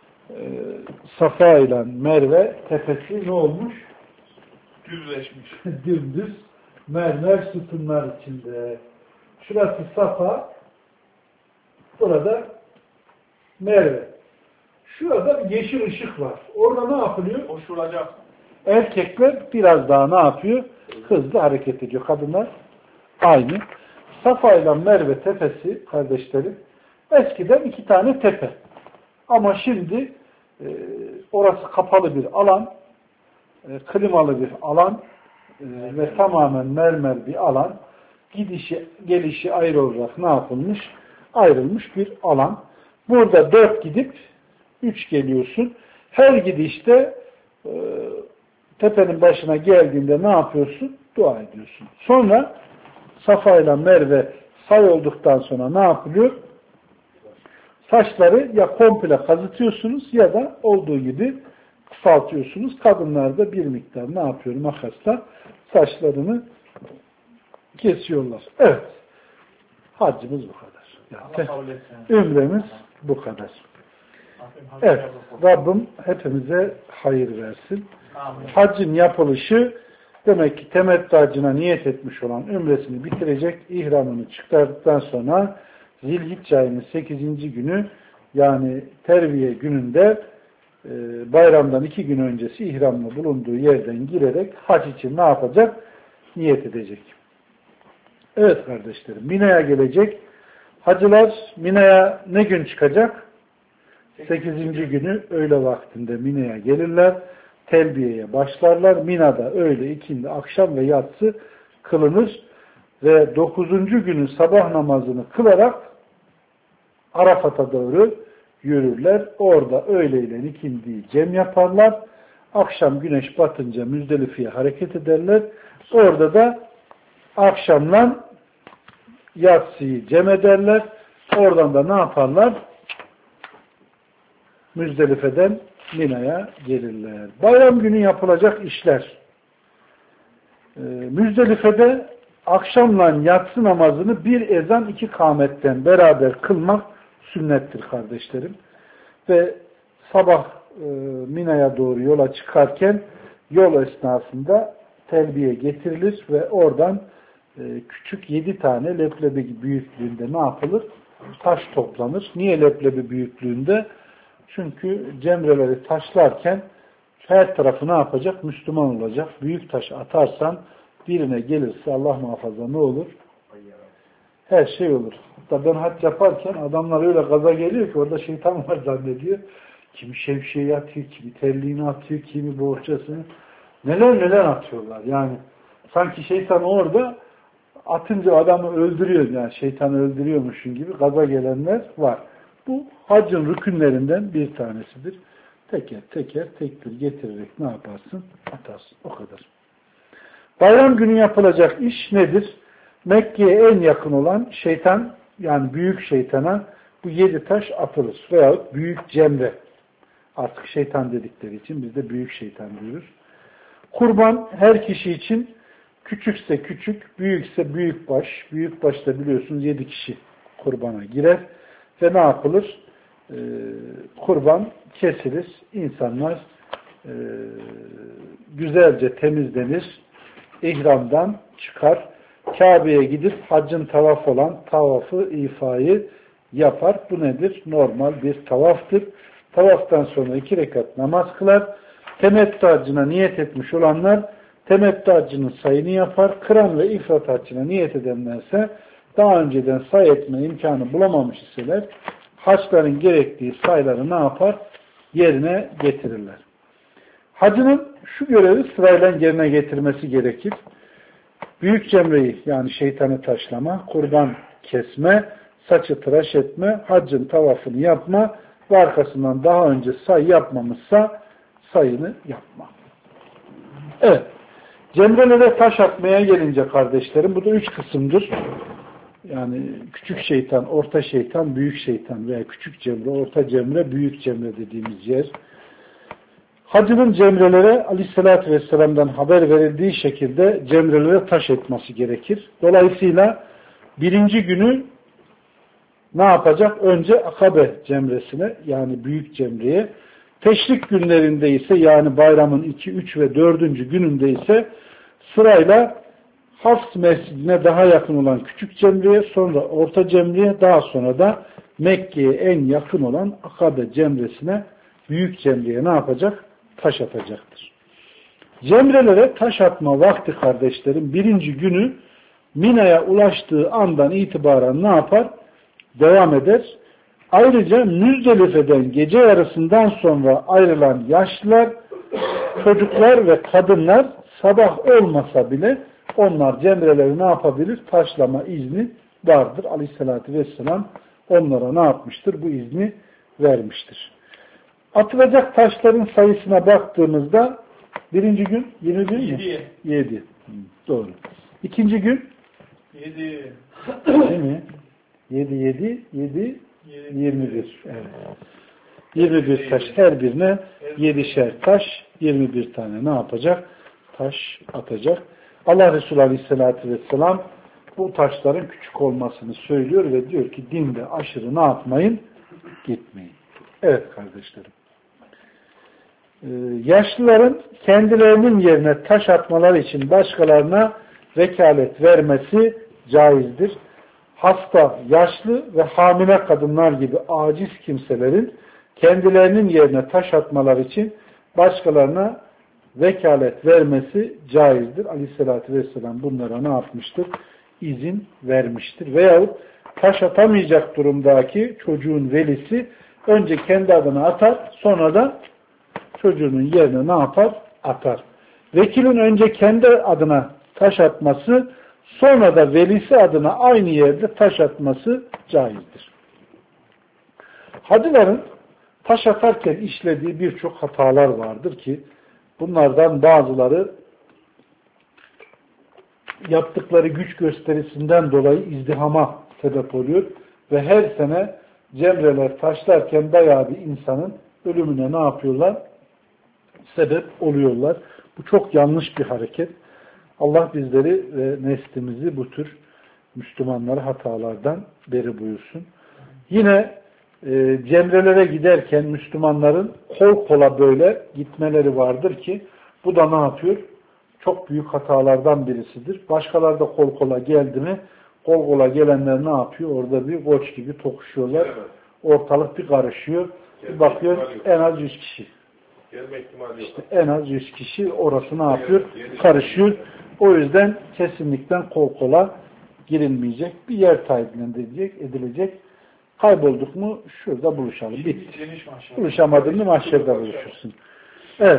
Safa ile Merve tepesi ne olmuş? Düzleşmiş. Dümdüz mermer sütunlar içinde. Şurası Safa, burada Merve. Şurada bir yeşil ışık var. Orada ne yapılıyor? Koşulacak. Erkekler biraz daha ne yapıyor? Hızlı hareket ediyor. Kadınlar aynı. Safa ile Merve tepesi kardeşlerim eskiden 2 tane tepe. Ama şimdi orası kapalı bir alan, klimalı bir alan ve tamamen mermer bir alan. Gidişi, gelişi ayrı olarak ne yapılmış? Ayrılmış bir alan. Burada 4 gidip 3 geliyorsun. Her gidişte tepenin başına geldiğinde ne yapıyorsun? Dua ediyorsun. Sonra Safa ile Merve say olduktan sonra ne yapılıyor? Saçları ya komple kazıtıyorsunuz ya da olduğu gibi kısaltıyorsunuz. Kadınlar da bir miktar ne yapıyor? Makasla saçlarını kesiyorlar. Evet. Haccımız bu kadar. Yani ümremiz bu kadar. Evet. Rabbim hepimize hayır versin. Haccın yapılışı demek ki temettü haccına niyet etmiş olan ümresini bitirecek, ihramını çıkardıktan sonra Zilhicce ayının 8. günü yani terviye gününde bayramdan 2 gün öncesi ihramla bulunduğu yerden girerek hac için ne yapacak? Niyet edecek. Evet kardeşlerim, Mina'ya gelecek. Hacılar Mina'ya ne gün çıkacak? 8. günü öğle vaktinde Mina'ya gelirler. Telbiyeye başlarlar. Mina'da öğle, ikindi, akşam ve yatsı kılınır. Ve 9. günü sabah namazını kılarak Arafat'a doğru yürürler. Orada öğleyle ikindiyi cem yaparlar. Akşam güneş batınca Müzdelife'ye hareket ederler. Orada da akşamdan yatsıyı cem ederler. Oradan da ne yaparlar? Müzdelife'den Mina'ya gelirler. Bayram günü yapılacak işler. Müzdelife'de akşamla yatsı namazını bir ezan 2 kâmetten beraber kılmak sünnettir kardeşlerim. Ve sabah Mina'ya doğru yola çıkarken yol esnasında telbiye getirilir ve oradan küçük 7 tane leblebi büyüklüğünde ne yapılır? Taş toplanır. Niye leblebi büyüklüğünde? Çünkü cemreleri taşlarken her tarafı ne yapacak? Müslüman olacak. Büyük taş atarsan birine gelirse Allah muhafaza ne olur? Her şey olur. Hatta ben hac yaparken adamlar öyle gaza geliyor ki orada şeytan var zannediyor. Kimi şevşeyi atıyor, kimi terliğini atıyor, kimi bohçasını. Neler atıyorlar. Yani sanki şeytan orada atınca adamı öldürüyor. Yani şeytanı öldürüyormuşsun gibi gaza gelenler var. Bu haccın rükünlerinden bir tanesidir. Teker tekbir getirerek ne yaparsın? Atarsın. O kadar. Bayram günü yapılacak iş nedir? Mekke'ye en yakın olan şeytan, yani büyük şeytana bu 7 taş atılır. Veyahut büyük cemre. Artık şeytan dedikleri için biz de büyük şeytan diyoruz. Kurban her kişi için küçükse küçük, büyükse büyükbaş. Büyükbaş da biliyorsunuz 7 kişi kurbana girer. Ve ne yapılır? Kurban kesilir. İnsanlar güzelce temizlenir. İhramdan çıkar. Kabe'ye gidip haccın tavaf olan tavafı, ifayı yapar. Bu nedir? Normal bir tavaftır. Tavaftan sonra 2 rekat namaz kılar. Temettü haccına niyet etmiş olanlar temettü haccının sayını yapar. Kıran ve ifrat haccına niyet edenlerse daha önceden say etme imkanı bulamamış iseler haçların gerektiği sayıları ne yapar? Yerine getirirler. Hacının şu görevi sırayla yerine getirmesi gerekir. Büyük cemreyi yani şeytanı taşlama, kurban kesme, saçı tıraş etme, haccın tavafını yapma ve arkasından daha önce say yapmamışsa sayını yapma. Evet. Cemrelere taş atmaya gelince kardeşlerim bu da 3 kısımdır. Yani küçük şeytan, orta şeytan, büyük şeytan veya küçük cemre, orta cemre, büyük cemre dediğimiz yer. Hacının cemrelere Aleyhisselatü Vesselam'dan haber verildiği şekilde cemrelere taş etmesi gerekir. Dolayısıyla birinci günü ne yapacak? Önce Akabe cemresine, yani büyük cemreye, teşrik günlerinde ise, yani bayramın 2, 3 ve 4. gününde ise sırayla Hafs mescidine daha yakın olan küçük cemreye, sonra orta cemreye, daha sonra da Mekke'ye en yakın olan Akabe cemresine, büyük cemreye ne yapacak? Taş atacaktır. Cemrelere taş atma vakti kardeşlerim, birinci günü Mina'ya ulaştığı andan itibaren ne yapar? Devam eder. Ayrıca Müzdelife'den gece yarısından sonra ayrılan yaşlılar, çocuklar ve kadınlar sabah olmasa bile onlar cemreleri ne yapabilir? Taşlama izni vardır. Aleyhissalatü vesselam onlara ne yapmıştır? Bu izni vermiştir. Atılacak taşların sayısına baktığımızda birinci gün 21 mi? 7. Doğru. İkinci gün 7. Değil mi? 7, 21. Evet. 21 taş, her birine 7'şer taş, 21 tane ne yapacak? Taş atacak. Allah Resulü Aleyhisselatü Vesselam bu taşların küçük olmasını söylüyor ve diyor ki dinde aşırı ne yapmayın? Gitmeyin. Evet kardeşlerim. Yaşlıların kendilerinin yerine taş atmaları için başkalarına vekalet vermesi caizdir. Hasta, yaşlı ve hamile kadınlar gibi aciz kimselerin kendilerinin yerine taş atmalar için başkalarına vekalet vermesi caizdir. Aleyhissalatü vesselam bunlara ne yapmıştır? İzin vermiştir. Veyahut taş atamayacak durumdaki çocuğun velisi önce kendi adına atar, sonra da çocuğunun yerine ne yapar? Atar. Vekilin önce kendi adına taş atması, sonra da velisi adına aynı yerde taş atması caizdir. Hacıların taş atarken işlediği birçok hatalar vardır ki bunlardan bazıları yaptıkları güç gösterisinden dolayı izdihama sebep oluyor ve her sene cemreler taşlarken bayağı bir insanın ölümüne ne yapıyorlar? Sebep oluyorlar. Bu çok yanlış bir hareket. Allah bizleri ve neslimizi bu tür Müslümanları hatalardan beri buyursun. Yine cemrelere giderken Müslümanların kol kola böyle gitmeleri vardır ki bu da ne yapıyor? Çok büyük hatalardan birisidir. Başkaları da kol kola geldi mi kol kola gelenler ne yapıyor? Orada bir koç gibi tokuşuyorlar. Evet. Ortalık bir karışıyor. Bir bakıyor en az 100 kişi. İşte en az 100 kişi orası ne yapıyor? Karışıyor. O yüzden kesinlikle kol kola girilmeyecek. Bir yer tayin edilecek. Kaybolduk mu şurada buluşalım. Bitti. Buluşamadın mı mahşerde buluşursun. Evet.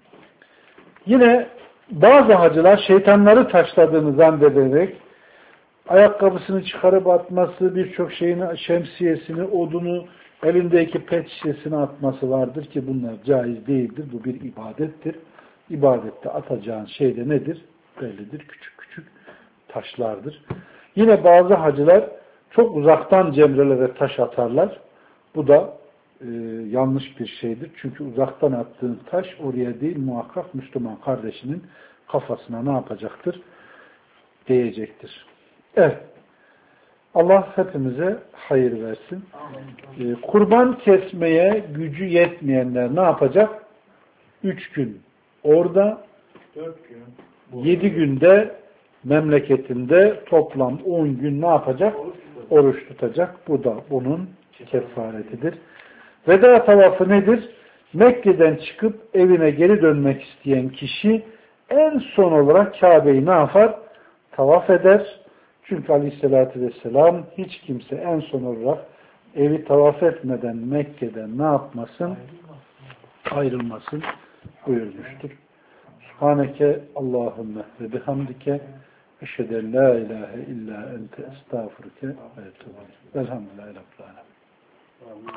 Yine bazı hacılar şeytanları taşladığını zannederek ayakkabısını çıkarıp atması, birçok şeyini, şemsiyesini, odunu, elindeki pet şişesini atması vardır ki bunlar caiz değildir. Bu bir ibadettir. İbadette atacağın şey de nedir? Bellidir. Küçük küçük taşlardır. Yine bazı hacılar çok uzaktan cemrelere taş atarlar. Bu da yanlış bir şeydir. Çünkü uzaktan attığın taş oraya değil muhakkak Müslüman kardeşinin kafasına ne yapacaktır? Değecektir. Evet. Allah hepimize hayır versin. Kurban kesmeye gücü yetmeyenler ne yapacak? 3 gün orada, 4 gün. 7 günde memleketinde toplam 10 gün ne yapacak? Oruç tutacak. Bu da bunun kefaretidir. Veda tavafı nedir? Mekke'den çıkıp evine geri dönmek isteyen kişi en son olarak Kabe'yi ne yapar? Tavaf eder. Çünkü Aleyhisselatü Vesselam hiç kimse en son olarak evi tavaf etmeden Mekke'den ne yapmasın? Ayrılmasın buyurmuştur. Subhaneke Allahümme ve bihamdike eşheden la ilahe illa ente estağfurke ve etûbü. Elhamdülillahi Rabbil âlemin.